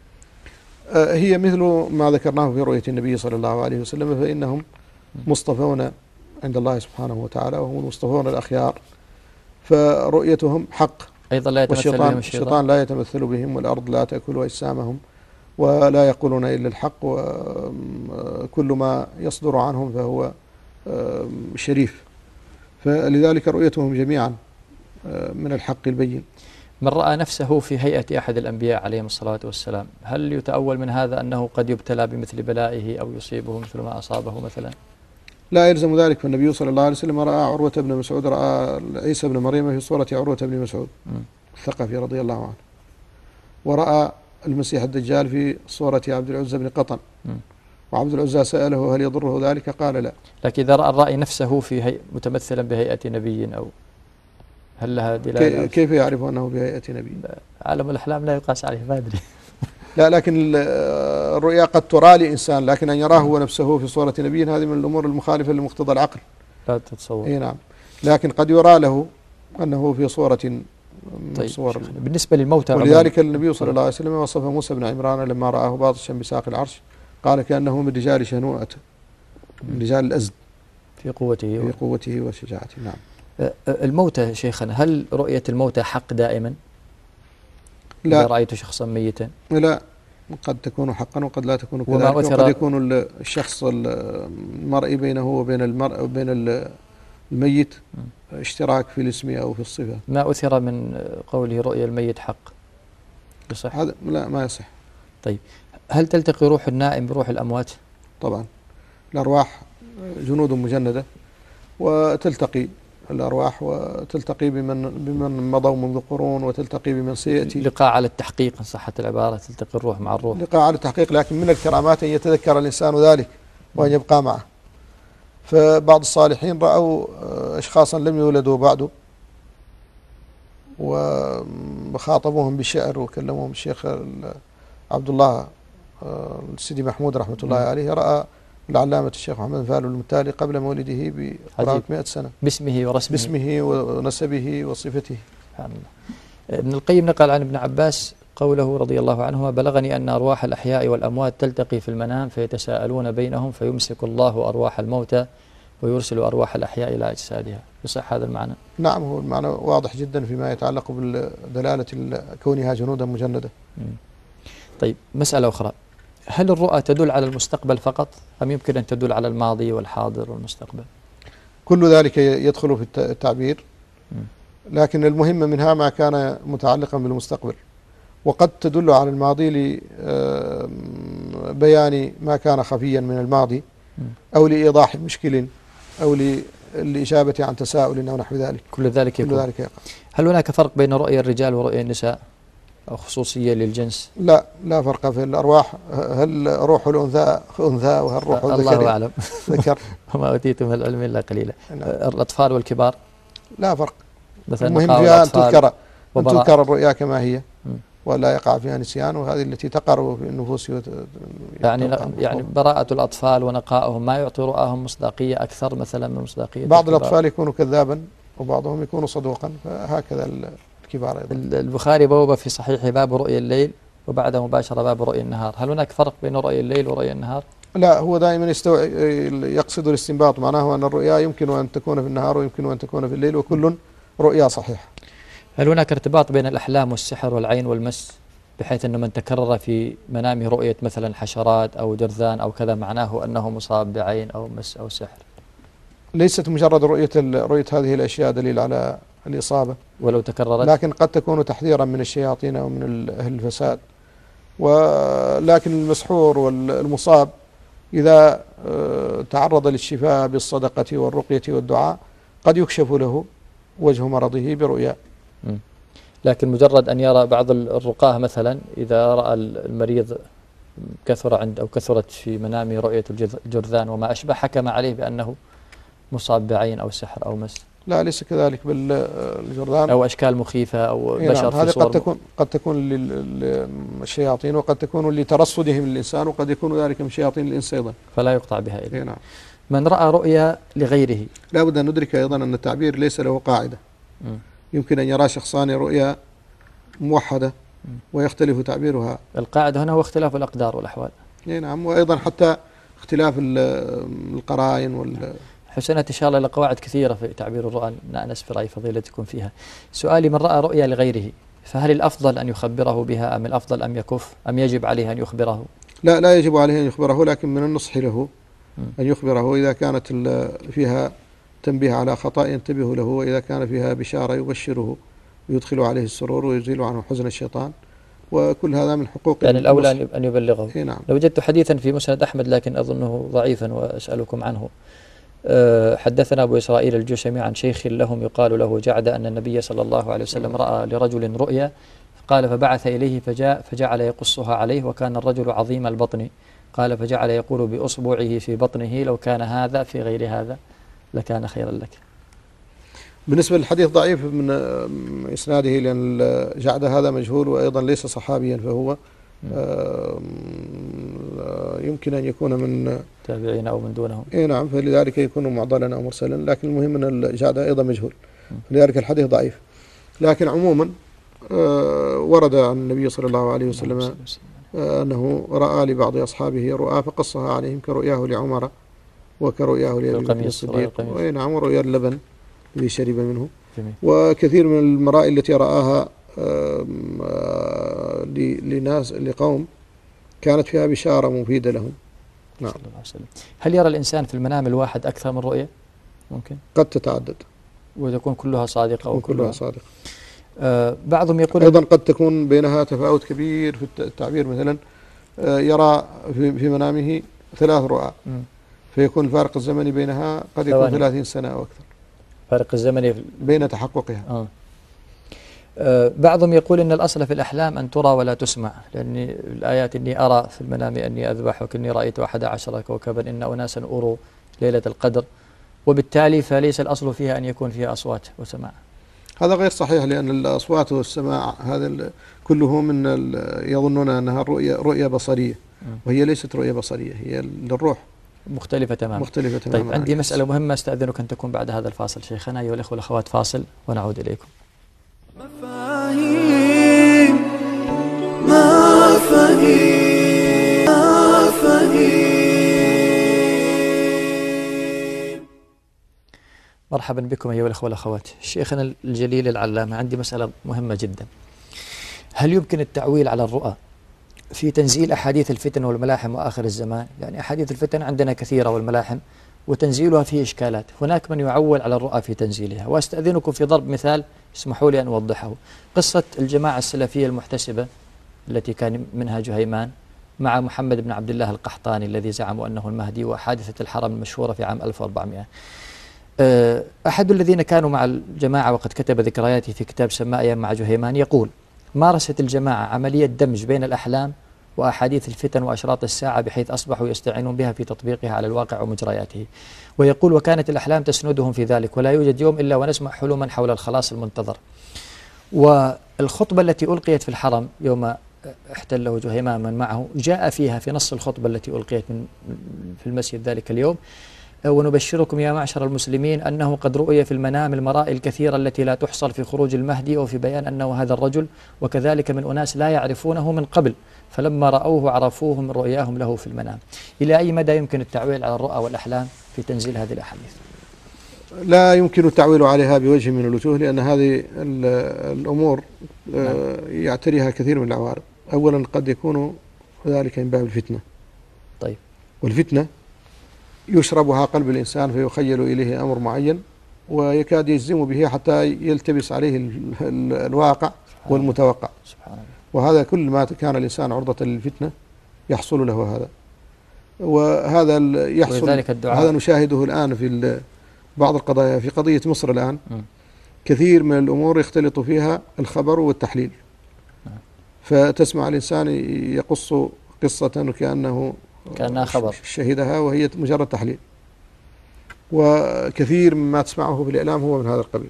آه، هي مثل ما ذكرناه في رؤية النبي صلى الله عليه وسلم، فإنهم مصطفون عند الله سبحانه وتعالى، وهم المصطفون الأخيار، فرؤيتهم حق. أيضا لا يتمثل بهم والشيطان الشيطان. الشيطان لا يتمثل بهم، والأرض لا تأكل أجسامهم، ولا يقولون إلا الحق، وكل ما يصدر عنهم فهو شريف، فلذلك رؤيتهم جميعا من الحق البين. من رأى نفسه في هيئة أحد الأنبياء عليهم الصلاة والسلام هل يتأول من هذا أنه قد يبتلى بمثل بلائه أو يصيبه مثل ما أصابه مثلا؟ لا يلزم ذلك، فالنبي صلى الله عليه وسلم رأى عروة بن مسعود، رأى عيسى بن مريم في صورة عروة بن مسعود الثقفي رضي الله عنه، ورأى المسيح الدجال في صورة عبد العزى بن قطن، وعبد العزى سأله هل يضره ذلك؟ قال لا. لكن إذا رأى الرأي نفسه في هي... متمثلا بهيئة نبي أو هل لها دلالة؟ كيف يعرف أنه بهيئة نبي؟ عالم الأحلام لا يقاس عليه، ما أدري. لا، لكن الرؤيا قد ترى لإنسان، لكن أن يراه هو نفسه في صورة نبي هذه من الأمور المخالفة لمقتضى العقل. لا تتصور. اي نعم، لكن قد يرى له أنه في صورة من طيب صور. بالنسبة للموتى، ولذلك النبي صلى الله عليه وسلم وصف موسى بن عمران لما رآه باطشا بساق العرش قال كأنه من رجال شنوءة، من رجال الأزد في قوته في قوته وشجاعته. نعم. الموتى شيخنا، هل رؤية الموتى حق دائما؟ لا، إذا رأيت شخصا ميتا؟ لا، قد تكون حقا وقد لا تكون وما كذلك، أثر وقد يكون الشخص المرئي بينه وبين المرء وبين الميت اشتراك في الاسم أو في الصفة. ما أثر من قوله رؤيا الميت حق يصح؟ هذا لا، ما يصح. طيب هل تلتقي روح النائم بروح الأموات؟ طبعا، الأرواح جنود مجندة، وتلتقي الأرواح وتلتقي بمن بمن مضوا منذ قرون، وتلتقي بمن سيأتي. لقاء على التحقيق إن صحت العبارة، تلتقي الروح مع الروح. لقاء على التحقيق، لكن من الكرامات أن يتذكر الإنسان ذلك وأن يبقى معه. فبعض الصالحين رأوا أشخاصا لم يولدوا بعد، وخاطبوهم بالشعر وكلموهم الشيخ عبد الله السيدي محمود رحمة الله عليه، رأى العلامة الشيخ محمد فالو المتالي قبل مولده بقرابة مئة سنة باسمه ورسمه، باسمه ونسبه وصفته. سبحان الله. ابن القيم نقل عن ابن عباس قوله رضي الله عنهما: بلغني أن أرواح الأحياء والأموات تلتقي في المنام فيتساءلون بينهم فيمسك الله أرواح الموتى ويرسل أرواح الأحياء إلى أجسادها. يصح هذا المعنى؟ نعم، هو المعنى واضح جدا فيما يتعلق بدلالة كونها جنودا مجندة. طيب مسألة أخرى، هل الرؤى تدل على المستقبل فقط أم يمكن أن تدل على الماضي والحاضر والمستقبل؟ كل ذلك يدخل في التعبير، لكن المهم منها ما كان متعلقا بالمستقبل، وقد تدل على الماضي لبيان ما كان خفيا من الماضي، أو لإيضاح مشكل، أو للإجابة عن تساؤل أو نحو ذلك. كل ذلك يكون. كل ذلك يقع. هل هناك فرق بين رؤيا الرجال ورؤيا النساء أو خصوصية للجنس؟ لا، لا فرق في الأرواح. هل روح الأنثى أنثى وهل روح الذكر الله أعلم ذكر؟ وما أوتيتم من العلم إلا قليلا. الأطفال والكبار لا فرق. مثلا المهم فيها أن تذكر أن تذكر الرؤيا كما هي، ولا يقع فيها نسيان، وهذه التي تقر في النفوس. يعني يعني براءة الأطفال ونقائهم ما يعطي رؤاهم مصداقية أكثر مثلا من مصداقية بعض الأطفال يكون كذابا وبعضهم يكون صدوقا، فهكذا الكبار أيضا. البخاري بوب في صحيح باب رؤيا الليل وبعده مباشرة باب رؤيا النهار. هل هناك فرق بين رؤيا الليل ورؤيا النهار؟ لا، هو دائما يستوع... يقصد الاستنباط، معناه أن الرؤيا يمكن أن تكون في النهار ويمكن أن تكون في الليل، وكل رؤيا صحيح. هل هناك ارتباط بين الأحلام والسحر والعين والمس، بحيث أن من تكرر في منامه رؤية مثلا حشرات أو جرذان أو كذا معناه أنه مصاب بعين أو مس أو سحر؟ ليست مجرد رؤية رؤية هذه الأشياء دليل على الإصابة ولو تكررت، لكن قد تكون تحذيرا من الشياطين أو من أهل الفساد. ولكن المسحور والمصاب إذا تعرض للشفاء بالصدقة والرقية والدعاء قد يكشف له وجه مرضه برؤيا. م. لكن مجرد أن يرى بعض الرقاه مثلا إذا رأى المريض كثر عند أو كثرت في منامه رؤية الجرذان وما أشبه حكم عليه بأنه مصاب بعين أو سحر أو مس. لا ليس كذلك، بل الجرذان أو أشكال مخيفة أو نعم بشر في هذه صور قد تكون قد تكون للشياطين، وقد تكون لترصدهم للإنسان، وقد يكون ذلك من شياطين الإنس أيضا، فلا يقطع بها إذن. نعم. من رأى رؤيا لغيره، لا بد أن ندرك أيضا أن التعبير ليس له قاعدة. م. يمكن أن يرى شخصان رؤيا موحدة ويختلف تعبيرها. القاعدة هنا هو اختلاف الأقدار والأحوال. نعم، وأيضا حتى اختلاف القرائن وال حسنات إن شاء الله لقواعد كثيرة في تعبير الرؤى نأنس برأي فضيلتكم فيها. سؤالي: من رأى رؤيا لغيره فهل الأفضل أن يخبره بها أم الأفضل أم يكف أم يجب عليه أن يخبره؟ لا لا يجب عليه أن يخبره، لكن من النصح له أن يخبره إذا كانت فيها تنبيه على خطأ ينتبه له، وإذا كان فيها بشارة يبشره ويدخل عليه السرور ويزيل عنه حزن الشيطان، وكل هذا من حقوق يعني الأولى أن يبلغه. نعم. لو وجدت حديثا في مسند أحمد لكن أظنه ضعيفا وأسألكم عنه. أه حدثنا أبو إسرائيل الجشمي عن شيخ لهم يقال له جعد أن النبي صلى الله عليه وسلم رأى لرجل رؤيا قال فبعث إليه فجاء فجعل يقصها عليه، وكان الرجل عظيم البطن، قال فجعل يقول بأصبعه في بطنه لو كان هذا في غير هذا لكان خيرا لك. بالنسبة للحديث ضعيف من إسناده، لأن جعد هذا مجهول وأيضا ليس صحابيا، فهو يمكن أن يكون من تابعين أو من دونهم. إيه نعم، فلذلك يكون معضلا أو مرسلا، لكن المهم أن جعد أيضا مجهول، فلذلك الحديث ضعيف. لكن عموما ورد عن النبي صلى الله عليه وسلم أنه رأى لبعض أصحابه رؤى فقصها عليهم كرؤياه لعمر وكرؤياه لأبي بكر الصديق، وإيه نعم، ورؤيا اللبن الذي شرب منه. جميل. وكثير من المرائي التي رآها لناس لقوم كانت فيها بشارة مفيدة لهم. نعم. هل يرى الإنسان في المنام الواحد أكثر من رؤية؟ ممكن قد تتعدد وتكون كلها صادقة أو كلها صادقة. آه بعضهم يقول أيضا قد تكون بينها تفاوت كبير في التعبير، مثلا آه يرى في, في منامه ثلاث رؤى م. فيكون الفارق الزمني بينها قد يكون ثلاثين سنة أو أكثر، فارق الزمني بين تحققها. آه. آه بعضهم يقول إن الأصل في الأحلام أن ترى ولا تسمع، لأن الآيات إني أرى في المنام أني أذبحك إني رأيت أحد عشر كوكبا إن أناسا أروا ليلة القدر، وبالتالي فليس الأصل فيها أن يكون فيها أصوات وسماع. هذا غير صحيح، لأن الأصوات والسماع هذا كله من يظنون أنها رؤية رؤية بصرية، وهي ليست رؤية بصرية، هي للروح مختلفة تماما. مختلفة تماما. طيب عندي مسألة مهمة أستأذنك أن تكون بعد هذا الفاصل شيخنا. أيها الأخوة والأخوات فاصل ونعود إليكم. مفاهيم مفاهيم مفاهيم. مرحبا بكم أيها الأخوة والأخوات. شيخنا الجليل العلامة، عندي مسألة مهمة جدا. هل يمكن التعويل على الرؤى في تنزيل أحاديث الفتن والملاحم وآخر الزمان؟ يعني أحاديث الفتن عندنا كثيرة والملاحم وتنزيلها فيه إشكالات، هناك من يعول على الرؤى في تنزيلها، وأستأذنكم في ضرب مثال اسمحوا لي أن أوضحه. قصة الجماعة السلفية المحتسبة التي كان منها جهيمان مع محمد بن عبد الله القحطاني الذي زعموا أنه المهدي، وحادثة الحرم المشهورة في عام ألف وأربعمائة. أحد الذين كانوا مع الجماعة وقد كتب ذكرياته في كتاب سماه أيام مع جهيمان يقول: مارست الجماعة عملية دمج بين الأحلام وأحاديث الفتن وأشراط الساعة بحيث أصبحوا يستعينون بها في تطبيقها على الواقع ومجرياته. ويقول: وكانت الأحلام تسندهم في ذلك، ولا يوجد يوم إلا ونسمع حلما حول الخلاص المنتظر. والخطبة التي ألقيت في الحرم يوم احتله جهيمان من معه جاء فيها في نص الخطبة التي ألقيت من في المسجد ذلك اليوم: ونبشركم يا معشر المسلمين أنه قد رؤي في المنام المرائي الكثيرة التي لا تحصل في خروج المهدي وفي بيان أنه هذا الرجل، وكذلك من أناس لا يعرفونه من قبل، فلما رأوه عرفوه من رؤياهم له في المنام. إلى أي مدى يمكن التعويل على الرؤى والأحلام في تنزيل هذه الأحاديث؟ لا يمكن التعويل عليها بوجه من الوجوه، لأن هذه الأمور نعم. يعتريها كثير من العوارض. أولا قد يكون ذلك من باب الفتنة. طيب. والفتنة يشربها قلب الإنسان فيخيل إليه أمر معين ويكاد يجزم به حتى يلتبس عليه الواقع والمتوقع. سبحان الله. وهذا كل ما كان الإنسان عرضة للفتنة يحصل له هذا، وهذا يحصل هذا نشاهده الآن في بعض القضايا. في قضية مصر الآن م. كثير من الأمور يختلط فيها الخبر والتحليل، م. فتسمع الإنسان يقص قصة كأنه كأنها خبر شهدها وهي مجرد تحليل. وكثير مما تسمعه في الإعلام هو من هذا القبيل.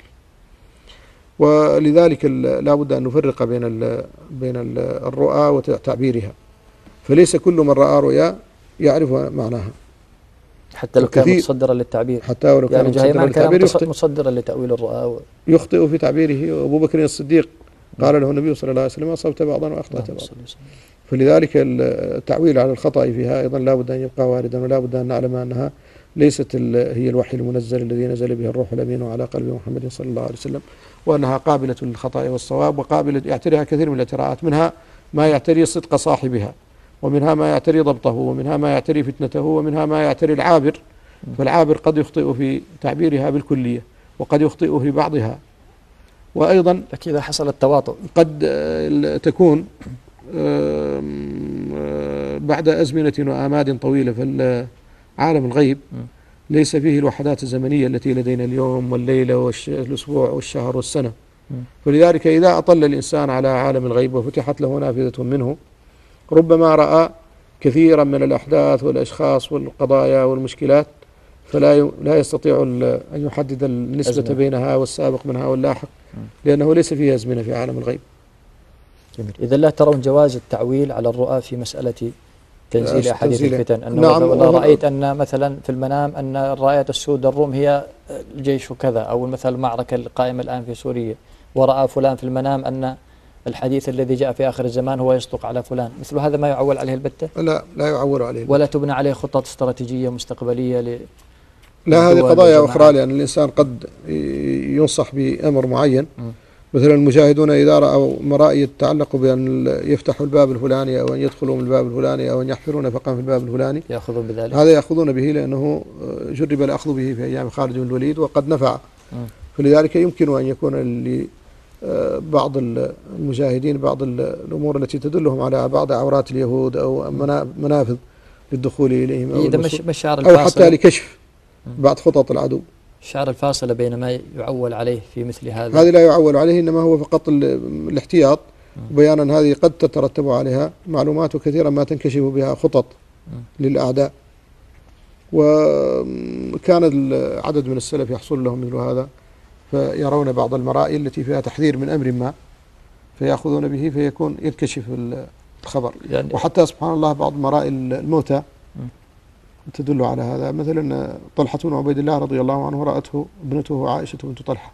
ولذلك لا بد أن نفرق بين ال بين ال الرؤى وتعبيرها، فليس كل من رأى رؤيا يعرف معناها حتى لو كان متصدرا للتعبير، حتى ولو كان يعني متصدرا للتعبير يخطئ مصدرا لتأويل الرؤى و... يخطئ في تعبيره. وأبو بكر الصديق قال له النبي صلى الله عليه وسلم أصبت بعضا وأخطأت بعضا. فلذلك التعويل على الخطأ فيها أيضا لا بد أن يبقى واردا، ولا بد أن نعلم أنها ليست هي الوحي المنزل الذي نزل به الروح الأمين على قلب محمد صلى الله عليه وسلم، وأنها قابلة للخطأ والصواب، وقابلة يعتريها كثير من الاعتراءات، منها ما يعتري صدق صاحبها، ومنها ما يعتري ضبطه، ومنها ما يعتري فتنته، ومنها ما يعتري العابر. فالعابر قد يخطئ في تعبيرها بالكلية، وقد يخطئ في بعضها. وأيضا إذا حصل التواطؤ قد تكون بعد أزمنة وآماد طويلة، فالعالم الغيب ليس فيه الوحدات الزمنية التي لدينا اليوم والليلة والأسبوع والشهر والسنة. فلذلك إذا أطل الإنسان على عالم الغيب وفتحت له نافذة منه، ربما رأى كثيرا من الأحداث والأشخاص والقضايا والمشكلات، فلا لا يستطيع أن يحدد النسبة أزمنة بينها والسابق منها واللاحق، لأنه ليس فيه أزمنة في عالم الغيب. جميل. إذا لا ترون جواز التعويل على الرؤى في مسألة تنزيل أحاديث الفتن، أنه نعم والله رأيت أن مثلا في المنام أن الراية السود الروم هي الجيش كذا، أو مثلا المعركة القائمة الآن في سوريا، ورأى فلان في المنام أن الحديث الذي جاء في آخر الزمان هو يصدق على فلان، مثل هذا ما يعول عليه البتة؟ لا لا يعول عليه البتة. ولا تبنى عليه خطط استراتيجية مستقبلية ل لا، هذه قضايا أخرى، لأن الإنسان قد ينصح بأمر معين. م. مثلا المجاهدون إذا رأوا مرائي يتعلق بأن يفتحوا الباب الفلاني، أو أن يدخلوا من الباب الفلاني، أو أن يحفرون نفقا في الباب الفلاني، يأخذون بذلك. هذا يأخذون به لأنه جرب الأخذ به في أيام خالد بن الوليد وقد نفع. م. فلذلك يمكن أن يكون لبعض المجاهدين بعض الأمور التي تدلهم على بعض عورات اليهود أو منافذ للدخول إليهم، أو, إذا مش مش أو حتى لكشف بعض خطط العدو. الشعر الفاصلة بين ما يعول عليه في مثل هذا، هذه لا يعول عليه، إنما هو فقط الاحتياط، وبيانا هذه قد تترتب عليها معلومات، وكثيرا ما تنكشف بها خطط للأعداء. وكان العدد من السلف يحصل لهم مثل هذا، فيرون بعض المرائي التي فيها تحذير من أمر ما فيأخذون به، فيكون ينكشف الخبر. يعني وحتى سبحان الله بعض مرائي الموتى تدل على هذا. مثلا طلحة بن عبيد الله رضي الله عنه رأته ابنته عائشة بنت طلحة،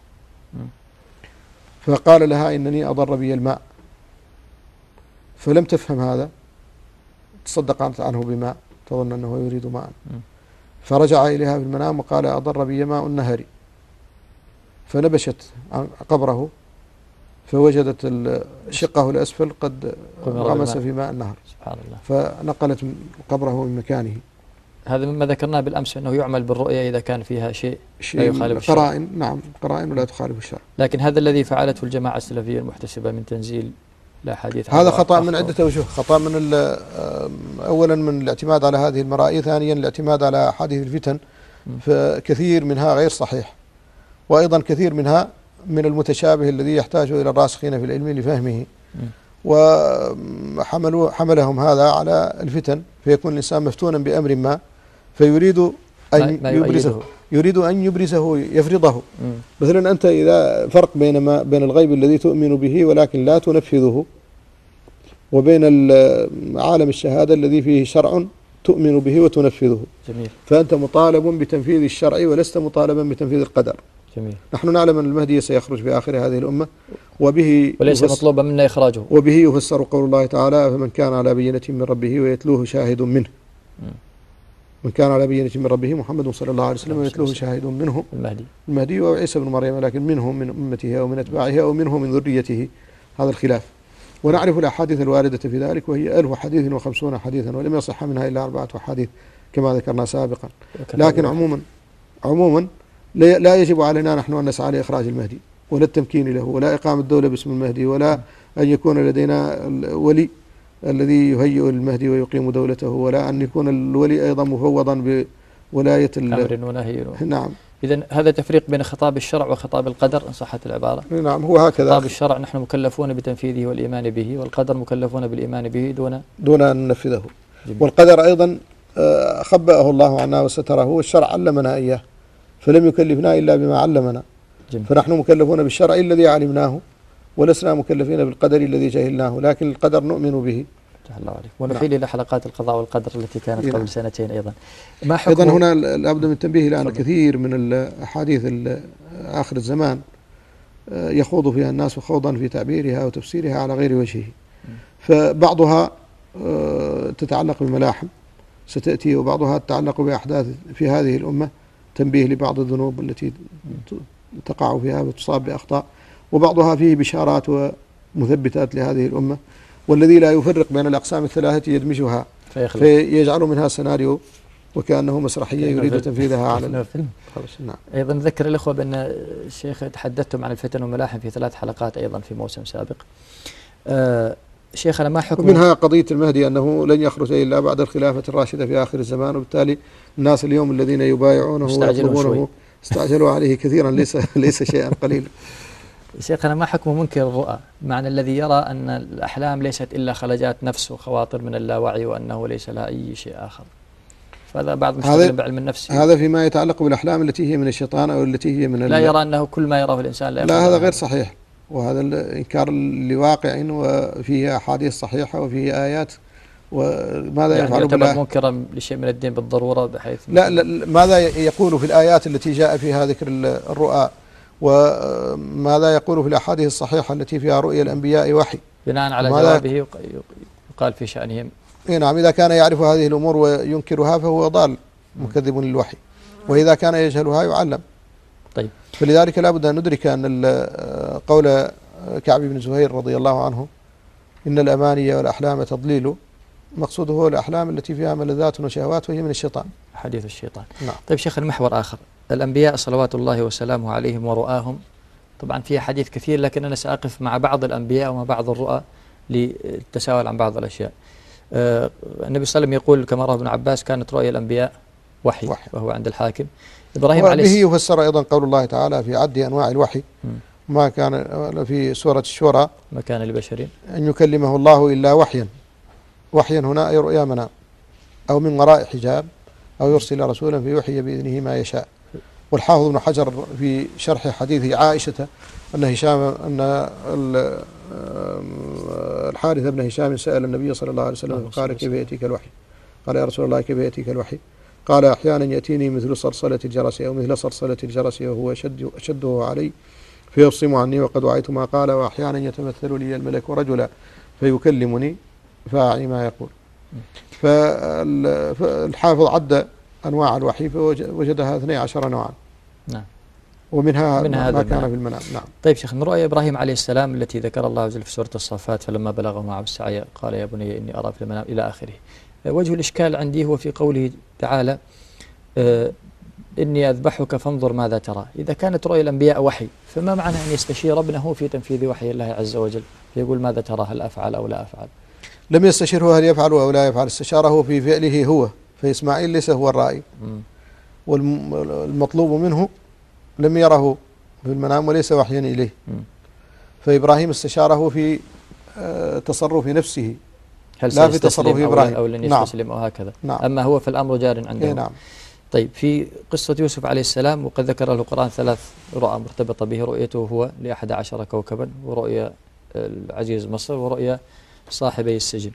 فقال لها إنني أضر بي الماء، فلم تفهم هذا، تصدقت عنه بماء، تظن أنه يريد ماء، فرجع إليها في المنام وقال أضر بي ماء النهر، فنبشت قبره فوجدت شقه الأسفل قد غمس في ماء النهر، سبحان الله، فنقلت قبره من مكانه. هذا مما ذكرناه بالأمس، أنه يعمل بالرؤية إذا كان فيها شيء, شيء لا يخالف الشرع. قرائن، نعم قرائن ولا تخالف الشرع. لكن هذا الذي فعلته الجماعة السلفية المحتسبة من تنزيل الأحاديث، هذا خطأ من عدة وجوه. خطأ من أولا من الاعتماد على هذه المرائي، ثانيا الاعتماد على أحاديث الفتن، فكثير منها غير صحيح، وأيضا كثير منها من المتشابه الذي يحتاج إلى الراسخين في العلم لفهمه، وحملوا حملهم هذا على الفتن، فيكون الإنسان مفتونا بأمر ما فيريد أن يبرزه يريد أن يبرزه يفرضه. مم. مثلا أنت إذا فرق بين ما بين الغيب الذي تؤمن به ولكن لا تنفذه، وبين عالم الشهادة الذي فيه شرع تؤمن به وتنفذه. جميل. فأنت مطالب بتنفيذ الشرع ولست مطالبا بتنفيذ القدر. جميل. نحن نعلم أن المهدي سيخرج في آخر هذه الأمة، وبه وليس مطلوبا منا إخراجه، وبه يفسر قول الله تعالى: فمن كان على بينة من ربه ويتلوه شاهد منه. مم. من كان على بينة من ربه محمد صلى الله عليه وسلم ويتلوه شاهد منه المهدي المهدي وعيسى بن مريم، لكن منهم من أمته أو من أتباعه أو منه من ذريته، هذا الخلاف. ونعرف الأحاديث الواردة في ذلك، وهي ألف حديث وخمسون حديثا، ولم يصح منها إلا أربعة أحاديث كما ذكرنا سابقا. لكن عموما عموما لا يجب علينا نحن أن نسعى لإخراج المهدي ولا التمكين له ولا إقامة الدولة باسم المهدي، ولا أن يكون لدينا ولي الذي يهيئ المهدي ويقيم دولته، ولا أن يكون الولي أيضا مفوضا بولاية أمر ونهي. نعم. إذن هذا تفريق بين خطاب الشرع وخطاب القدر إن صحت العبارة. نعم، هو هكذا. خطاب الشرع نحن مكلفون بتنفيذه والإيمان به، والقدر مكلفون بالإيمان به دون دون أن ننفذه. والقدر أيضا خبأه الله عنا وستره، والشرع علمنا إياه، فلم يكلفنا إلا بما علمنا. جميل. فنحن مكلفون بالشرع الذي علمناه، ولسنا مكلفين بالقدر الذي جهلناه، لكن القدر نؤمن به. الله عليك. ونحيل إلى حلقات القضاء والقدر التي كانت نعم. قبل سنتين أيضا. ما حكم أيضا هنا لابد من التنبيه لأن كثير من الأحاديث آخر الزمان يخوض فيها الناس خوضا في تعبيرها وتفسيرها على غير وجهه، فبعضها تتعلق بملاحم ستأتي، وبعضها تتعلق بأحداث في هذه الأمة، تنبيه لبعض الذنوب التي تقع فيها وتصاب بأخطاء، وبعضها فيه بشارات ومثبتات لهذه الأمة، والذي لا يفرق بين الأقسام الثلاثة يدمجها فيجعل منها سيناريو وكأنه مسرحية يريد تنفيذها على الفيلم. نعم. أيضا نذكر الأخوة بأن الشيخ تحدثتم عن الفتن والملاحم في ثلاث حلقات أيضا في موسم سابق. أه شيخنا ما حكم ومنها قضية المهدي أنه لن يخرج إلا بعد الخلافة الراشدة في آخر الزمان، وبالتالي الناس اليوم الذين يبايعونه ويطلبونه استعجلوا عليه كثيرا، ليس ليس شيئا قليلا. شيخنا ما حكم منكر الرؤى، معنى الذي يرى أن الأحلام ليست إلا خلجات نفس وخواطر من اللاوعي وأنه ليس لها أي شيء آخر؟ فهذا بعض مشتغل بعلم النفس. هذا فيما يتعلق بالأحلام التي هي من الشيطان أو التي هي من لا يرى أنه كل ما يراه الإنسان لا, لا هذا غير صحيح، وهذا الإنكار لواقع وفيه أحاديث صحيحة وفيه آيات. وماذا يعني يفعل يعتبر منكرا لشيء من الدين بالضرورة بحيث لا, لا ماذا يقول في الآيات التي جاء فيها ذكر الرؤى، وماذا يقول في الأحاديث الصحيحة التي فيها رؤيا الأنبياء وحي بناء على جوابه يقال في شأنهم. نعم، إذا كان يعرف هذه الأمور وينكرها فهو ضال مكذب للوحي، وإذا كان يجهلها يعلم. طيب. فلذلك لا بد أن ندرك أن قول كعب بن زهير رضي الله عنه إن الأماني والأحلام تضليل، مقصوده هو الأحلام التي فيها ملذات وشهوات وهي من الشيطان، حديث الشيطان. نعم. طيب شيخ، المحور آخر، الأنبياء صلوات الله وسلامه عليهم ورؤاهم، طبعا فيها حديث كثير لكن أنا سأقف مع بعض الأنبياء ومع بعض الرؤى للتساؤل عن بعض الأشياء. آه النبي صلى الله عليه وسلم يقول كما رواه ابن عباس كانت رؤيا الأنبياء وحي, وحي. وهو عند الحاكم. إبراهيم عليه به يفسر أيضا قول الله تعالى في عد أنواع الوحي م. ما كان في سورة الشورى ما كان لبشر أن يكلمه الله إلا وحيا. وحيا هنا أي رؤيا منام أو من وراء حجاب أو يرسل رسولا فيوحي بإذنه ما يشاء. والحافظ ابن حجر في شرح حديث عائشة أن هشام أن الحارث بن هشام سأل النبي صلى الله عليه وسلم قال كيف يأتيك الوحي؟ قال يا رسول الله كيف يأتيك الوحي؟ قال أحيانا يأتيني مثل صرصلة الجرس أو مثل صرصلة الجرس وهو أشد أشده علي فيفصم عني وقد وعيت ما قال، وأحيانا يتمثل لي الملك رجلا فيكلمني فأعي ما يقول. فالحافظ عد أنواع الوحي فوجدها اثني عشر نوعا. نعم. ومنها من ما كان في المنام. نعم. طيب شيخ، من رؤيا إبراهيم عليه السلام التي ذكر الله عز وجل في سورة الصافات فلما بلغه معه السعي قال يا بني إني أرى في المنام إلى آخره. وجه الإشكال عندي هو في قوله تعالى آه إني أذبحك فانظر ماذا ترى. إذا كانت رؤيا الأنبياء وحي فما معنى أن يستشير ابنه في تنفيذ وحي الله عز وجل فيقول ماذا ترى، هل أفعل أو لا أفعل؟ لم يستشره هل يفعل أو لا يفعل، استشاره في فعله هو، فإسماعيل ليس هو الرائي والمطلوب منه لم يره في المنام وليس وحيا إليه. م. فإبراهيم استشاره في آه تصرف نفسه هل لا في تصرف أو إبراهيم أو لن يستسلم. نعم. أو هكذا. نعم. أما هو فالأمر جار عنده. إيه نعم. طيب في قصة يوسف عليه السلام وقد ذكر له القرآن ثلاث رؤى مرتبطة به، رؤيته هو لأحد عشر كوكبا، ورؤيا العزيز مصر، ورؤيا صاحبي السجن.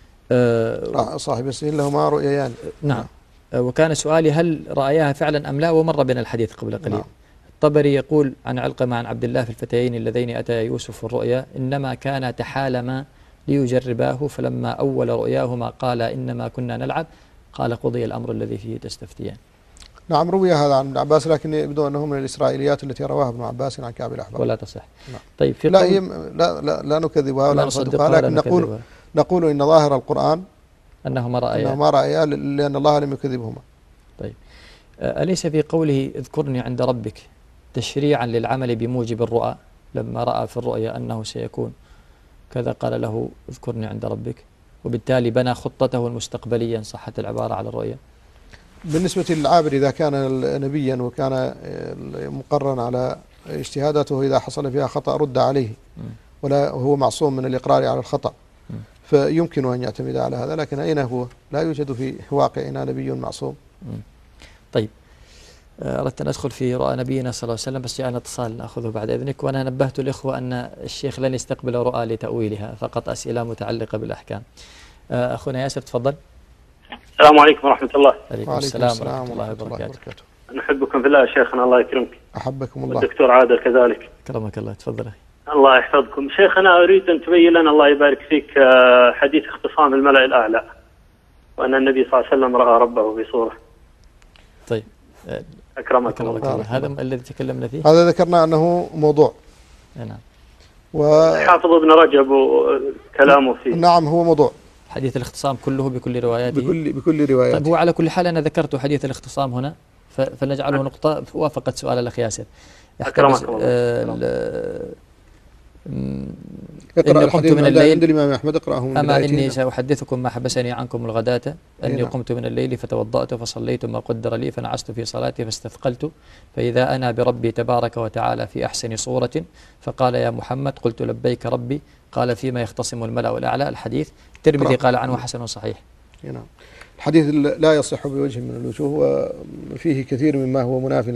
آه صاحب السجن لهما رؤيا يعني. نعم. آه وكان سؤالي هل رأياها فعلا أم لا، ومر بنا الحديث قبل قليل. نعم. الطبري يقول عن علقمة عن عبد الله في الفتيين اللذين أتيا يوسف في الرؤيا إنما كانا تحالما ليجرباه فلما أول رؤياهما قال إنما كنا نلعب قال قضي الأمر الذي فيه تستفتيان. نعم روي هذا عن ابن عباس لكن يبدو أنه من الإسرائيليات التي رواها ابن عباس عن كعب الأحبار ولا تصح. نعم. طيب في لا, لا, لا, لا نكذبها ولا نصدقها، لكن نقول, نقول إن ظاهر القرآن أنهما رأيا أنهما رأيا لأن الله لم يكذبهما. طيب أليس في قوله اذكرني عند ربك تشريعا للعمل بموجب الرؤى لما رأى في الرؤيا أنه سيكون كذا قال له اذكرني عند ربك، وبالتالي بنى خطته المستقبلية إن صحت العبارة على الرؤيا؟ بالنسبة للعابر إذا كان نبيا وكان مقرا على اجتهاداته إذا حصل فيها خطأ رد عليه ولا هو معصوم من الإقرار على الخطأ فيمكن أن يعتمد على هذا، لكن أين هو؟ لا يوجد في واقعنا نبي معصوم. طيب أردت أن أدخل في رؤى نبينا صلى الله عليه وسلم، بس جاءنا اتصال نأخذه بعد إذنك. وأنا نبهت الإخوة أن الشيخ لن يستقبل رؤى لتأويلها، فقط أسئلة متعلقة بالأحكام. أخونا ياسر تفضل. السلام عليكم ورحمة الله. عليكم السلام ورحمة الله وبركاته. نحبكم في الله يا شيخنا، الله يكرمك. أحبكم الله. والدكتور عادل كذلك. كرمك الله، تفضل. الله يحفظكم. شيخ أنا أريد أن تبين لنا الله يبارك فيك حديث اختصام الملأ الأعلى، وأن النبي صلى الله عليه وسلم رأى ربه في صورة. طيب أكرمك الله. الله. هذا الذي تكلمنا فيه، هذا ذكرنا أنه موضوع. نعم. و... حافظ ابن رجب وكلامه فيه. نعم هو موضوع. حديث الاختصام كله بكل رواياته. بكل بكل رواياته. طيب هو على كل حال أنا ذكرت حديث الاختصام هنا، فلنجعله نقطة وافقت سؤال الأخ ياسر. أكرمك الله. اقرأ إني قمت من الليل عند الإمام أحمد، اقرأه من أما بدايته. إني سأحدثكم ما حبسني عنكم الغداة، أني نعم. قمت من الليل فتوضأت فصليت ما قدر لي فنعست في صلاتي فاستثقلت، فإذا أنا بربي تبارك وتعالى في أحسن صورة، فقال يا محمد، قلت لبيك ربي، قال فيما يختصم الملأ الأعلى. الحديث الترمذي قال عنه حسن صحيح. نعم. الحديث لا يصح بوجه من الوجوه، وفيه كثير مما هو مناف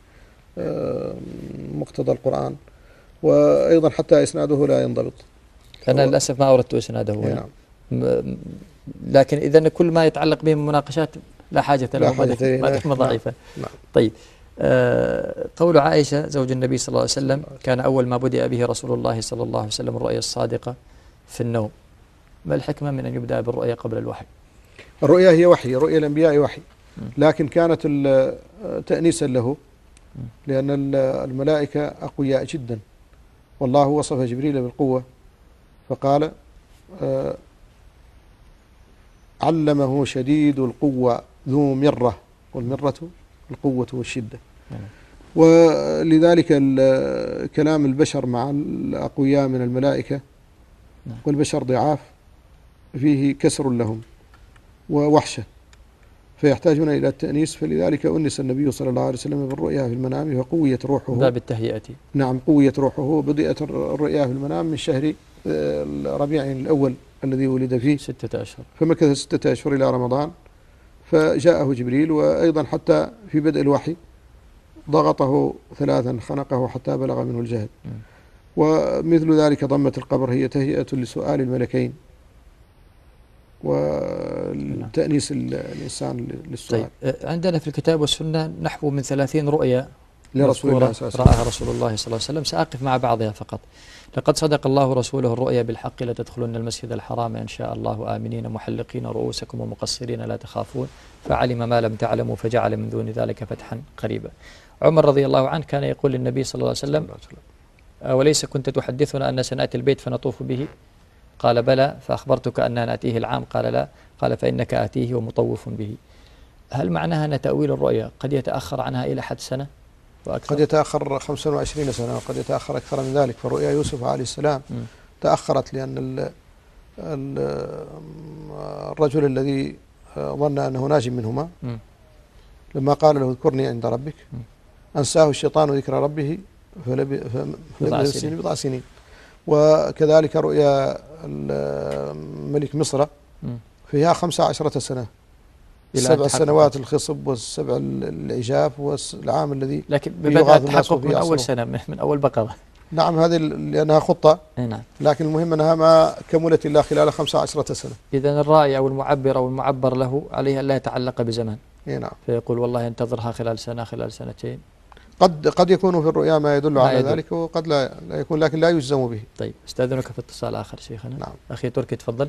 لمقتضى القرآن، وأيضا حتى إسناده لا ينضبط. أنا للأسف ما أردت إسناده هنا. نعم. لكن إذا كل ما يتعلق به من مناقشات لا حاجة له، ما ضعيفة. نعم. طيب آه قول عائشة زوج النبي صلى الله عليه وسلم: كان أول ما بدأ به رسول الله صلى الله عليه وسلم الرؤيا الصادقة في النوم. ما الحكمة من أن يبدأ بالرؤيا قبل الوحي؟ الرؤيا هي وحي، رؤيا الأنبياء وحي، لكن كانت تأنيسا له، لأن الملائكة أقوياء جدا، والله وصف جبريل بالقوة فقال آه علمه شديد القوة ذو مرة، والمرة القوة والشدة. ولذلك كلام البشر مع الأقوياء من الملائكة والبشر ضعاف فيه كسر لهم ووحشة، فيحتاجون إلى التأنيس، فلذلك أنس النبي صلى الله عليه وسلم بالرؤيا في المنام وقويت روحه. باب التهيئة. نعم، قويت روحه. بدأت الرؤيا في المنام من شهر ربيع الأول الذي ولد فيه ستة أشهر، فمكث ستة أشهر إلى رمضان، فجاءه جبريل. وأيضا حتى في بدء الوحي ضغطه ثلاثا، خنقه حتى بلغ منه الجهد. م. ومثل ذلك ضمة القبر هي تهيئة لسؤال الملكين وتأنيس الإنسان للسؤال. طيب عندنا في الكتاب والسنة نحو من ثلاثين رؤيا لرسول الله صلى الله عليه وسلم رآها رسول الله صلى الله عليه وسلم. سأقف مع بعضها فقط. لقد صدق الله رسوله الرؤيا بالحق: لتدخلن المسجد الحرام إن شاء الله آمنين محلقين رؤوسكم ومقصرين لا تخافون، فعلم ما لم تعلموا فجعل من دون ذلك فتحا قريبا. عمر رضي الله عنه كان يقول للنبي صلى الله عليه وسلم: وليس كنت تحدثنا أن سنأتي البيت فنطوف به؟ قال: بلى، فأخبرتك أننا نأتيه العام؟ قال: لا. قال: فإنك آتيه ومطوف به. هل معناها أن تأويل الرؤيا قد يتأخر عنها إلى حد سنة وأكثر؟ قد يتأخر خمسة وعشرين سنة، وقد يتأخر أكثر من ذلك. فرؤيا يوسف عليه السلام م. تأخرت لأن ال ال الرجل الذي ظن أنه ناج منهما م. لما قال له: اذكرني عند ربك، م. أنساه الشيطان ذكر ربه فلبث بضع سنين. وكذلك رؤيا ملك مصر فيها خمسة عشرة سنة، سبع سنوات الخصب والسبع العجاف والعام الذي لكن بدأ التحقق من أول سنة، من أول بقرة. نعم، هذه لأنها خطة. نعم. لكن المهم أنها ما كملت إلا خلال خمسة عشرة سنة. إذن الرأي أو المعبر أو المعبر له عليه أن لا يتعلق بزمن. نعم. فيقول والله ينتظرها خلال سنة، خلال سنتين. قد قد يكون في الرؤيا ما يدل على يدل. ذلك، وقد لا, لا يكون، لكن لا يجزم به. طيب استاذنك في اتصال آخر شيخنا. نعم. أخي تركي تفضل.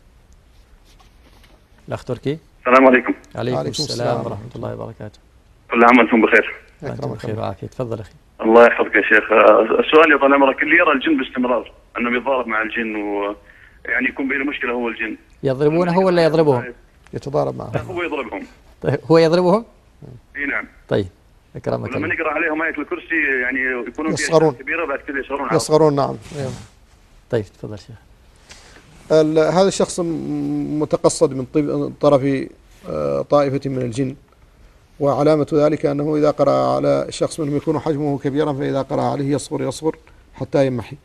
الأخ تركي. السلام عليكم. عليكم, عليكم السلام ورحمة الله وبركاته. كل عام وأنتم بخير. وأنتم بخير وعافية. تفضل أخي. الله يحفظك يا شيخ. السؤال يا طال عمرك، اللي يرى الجن باستمرار أنه يتضارب مع الجن ويعني يكون بينه مشكلة هو الجن، يضربونه هو ولا يضربهم؟ يتضارب معهم. هو يضربهم. طيب هو يضربهم؟ اي نعم. طيب أكرمك الله. لما نقرأ عليهم آية الكرسي يعني يكونون يصغرون كبيرة، بعد كذا يصغرون. يصغرون. نعم. طيب تفضل شيخ. هذا الشخص متقصد من طرف طائفة من الجن، وعلامة ذلك أنه إذا قرأ على شخص منهم يكون حجمه كبيرا، فإذا قرأ عليه يصغر يصغر حتى يمحي.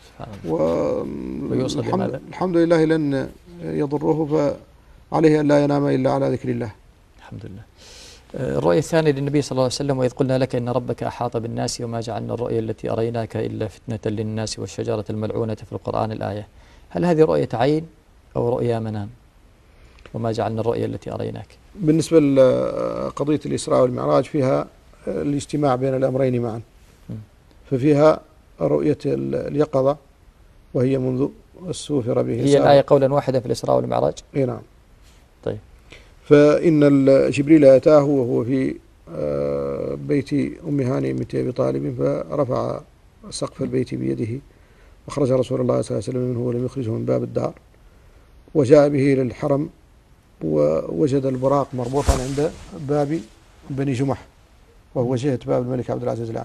والحمد الحمد لله لن يضره، فعليه أن لا ينام إلا على ذكر الله. الحمد لله. الرؤية الثانية للنبي صلى الله عليه وسلم: وإذ قلنا لك إن ربك أحاط بالناس وما جعلنا الرؤيا التي أريناك إلا فتنة للناس والشجرة الملعونة في القرآن الآية. هل هذه رؤية عين أو رؤيا منام؟ وما جعلنا الرؤيا التي أريناك. بالنسبة لقضية الإسراء والمعراج فيها الاجتماع بين الأمرين معا، ففيها رؤية اليقظة وهي منذ السوفر به. هي الآية قولا واحدا في الإسراء والمعراج؟ اي نعم. طيب. فإن جبريل أتاه وهو في بيت أم هانئ بنت أبي طالب، فرفع سقف البيت بيده وخرج رسول الله صلى الله عليه وسلم منه ولم يخرجه من باب الدار، وجاء به إلى الحرم ووجد البراق مربوطا عند باب بني جمح وهو جهة باب الملك عبد العزيز الآن.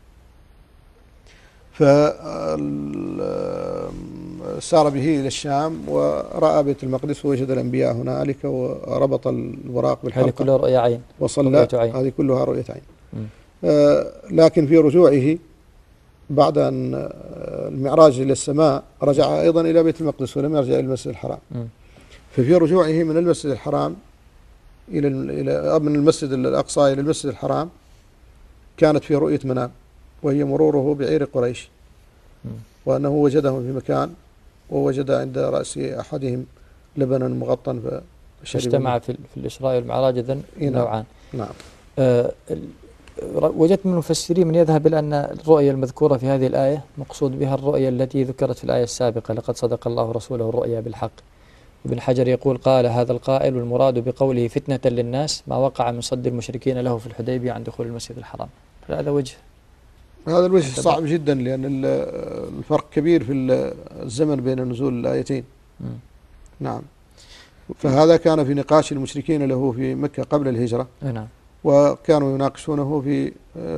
فسار به إلى الشام ورأى بيت المقدس ووجد الأنبياء هنالك وربط البراق بالحلقة. هذه كلها رؤيا عين. وصلى. هذه كلها رؤية عين. آه لكن في رجوعه بعد أن المعراج إلى السماء رجع أيضا إلى بيت المقدس ولم يرجع إلى المسجد الحرام. م. ففي رجوعه من المسجد الحرام إلى إلى من المسجد الأقصى إلى المسجد الحرام كانت في رؤية منام، وهي مروره بعير قريش، م. وأنه وجدهم في مكان ووجد عند رأس أحدهم لبنا مغطى فشرب. اجتمع في, في الإسراء والمعراج إذن نوعان. نعم. آه وجدت من المفسرين من يذهب إلى أن الرؤيا المذكورة في هذه الآية مقصود بها الرؤيا التي ذكرت في الآية السابقة: لقد صدق الله رسوله الرؤيا بالحق. ابن حجر يقول: قال هذا القائل والمراد بقوله فتنة للناس ما وقع من صد المشركين له في الحديبية عن دخول المسجد الحرام. هذا وجه هذا الوجه صعب جدا، لأن الفرق كبير في الزمن بين نزول الآيتين. م. نعم. فهذا كان في نقاش المشركين له في مكة قبل الهجرة. نعم. وكانوا يناقشونه في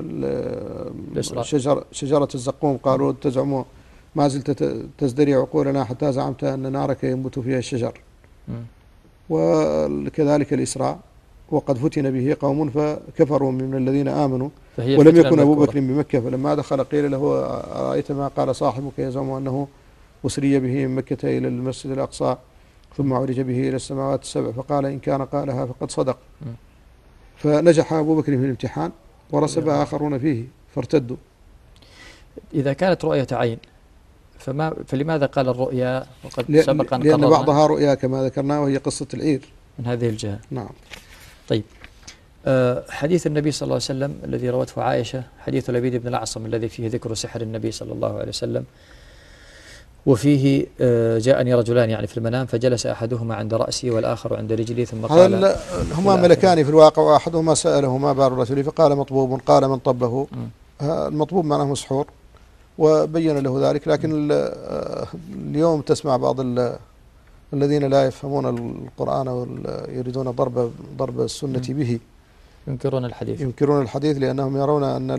شجر شجرة الزقوم، قالوا تزعموا ما زلت تزدري عقولنا حتى زعمت أن نارك ينبت فيها الشجر. م. وكذلك الإسراء: وقد فتن به قوم فكفروا من الذين آمنوا ولم يكن أبو بكر بمكة فلما دخل قيل له أرأيت ما قال صاحبك يزعم أنه أسري به من مكة إلى المسجد الأقصى ثم عرج به إلى السماوات السبع فقال إن كان قالها فقد صدق. م. فنجح أبو بكر في الامتحان ورسب آخرون فيه فارتدوا. إذا كانت رؤية عين فما فلماذا قال الرؤيا وقد سبق أن لأن بعضها رؤيا كما ذكرنا وهي قصة العير من هذه الجهة. نعم. طيب. أه حديث النبي صلى الله عليه وسلم الذي روته عائشة، حديث لبيد بن الأعصم الذي فيه ذكر سحر النبي صلى الله عليه وسلم، وفيه أه جاءني رجلان يعني في المنام فجلس أحدهما عند رأسي والآخر عند رجلي ثم قال هما ملكان في الواقع، وأحدهما سأله ما بال الرجل فقال مطبوب، قال من طبه؟ المطبوب معناه مسحور، وبين له ذلك. لكن اليوم تسمع بعض الذين لا يفهمون القرآن ويريدون ضرب ضرب السنة به ينكرون الحديث ينكرون الحديث لأنهم يرون أن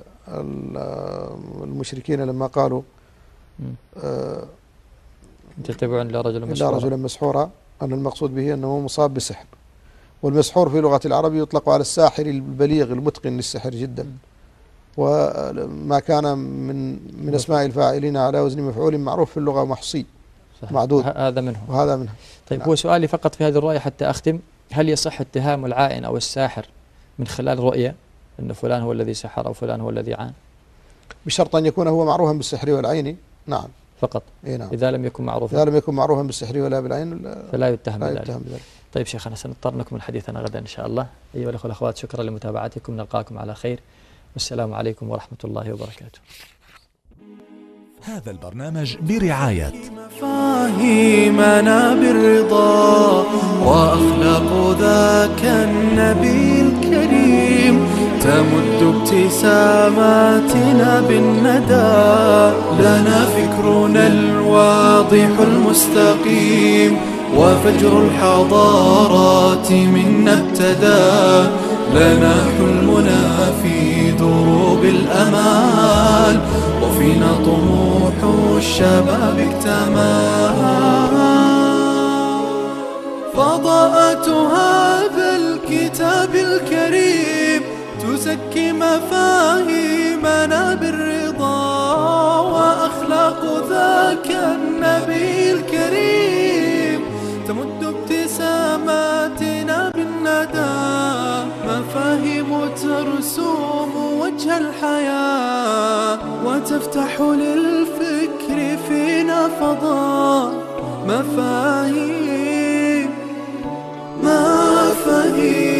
المشركين لما قالوا تتبعون إلا رجلا مسحورا رجلا مسحورا أن المقصود به أنه مصاب بسحر، والمسحور في لغة العرب يطلق على الساحر البليغ المتقن للسحر جدا، وما كان من من أسماء الفاعلين على وزن مفعول معروف في اللغة محصي معدود، هذا منه وهذا منه. طيب. نعم. هو سؤالي فقط في هذه الرؤية حتى أختم: هل يصح اتهام العائن أو الساحر من خلال رؤية أن فلان هو الذي سحر أو فلان هو الذي عان؟ بشرط أن يكون هو معروفا بالسحر والعين. نعم. فقط. إيه نعم. إذا لم يكن معروفا إذا لم يكن معروفا بالسحر ولا بالعين فلا يتهم لا بذلك. يتهم بذلك. طيب شيخنا، سنضطر نكمل حديثنا غدا إن شاء الله. أيها الأخوة والأخوات، شكرا لمتابعتكم، نلقاكم على خير والسلام عليكم ورحمة الله وبركاته. هذا البرنامج برعاية مفاهيمنا بالرضا وأخلاق ذاك النبي الكريم تمد ابتساماتنا بالندى، لنا فكرنا الواضح المستقيم وفجر الحضارات منا ابتدى، لنا حلمنا في دروب الأمال وفينا طموح الشباب اكتمل. فضاءة هذا الكتاب الكريم تزكي مفاهيمنا بالرضا وأخلاق ذاك النبي الكريم تمد ابتساماتنا بالندى. الحياة، وتفتح للفكر فينا فضاء مفاهيم مفاهيم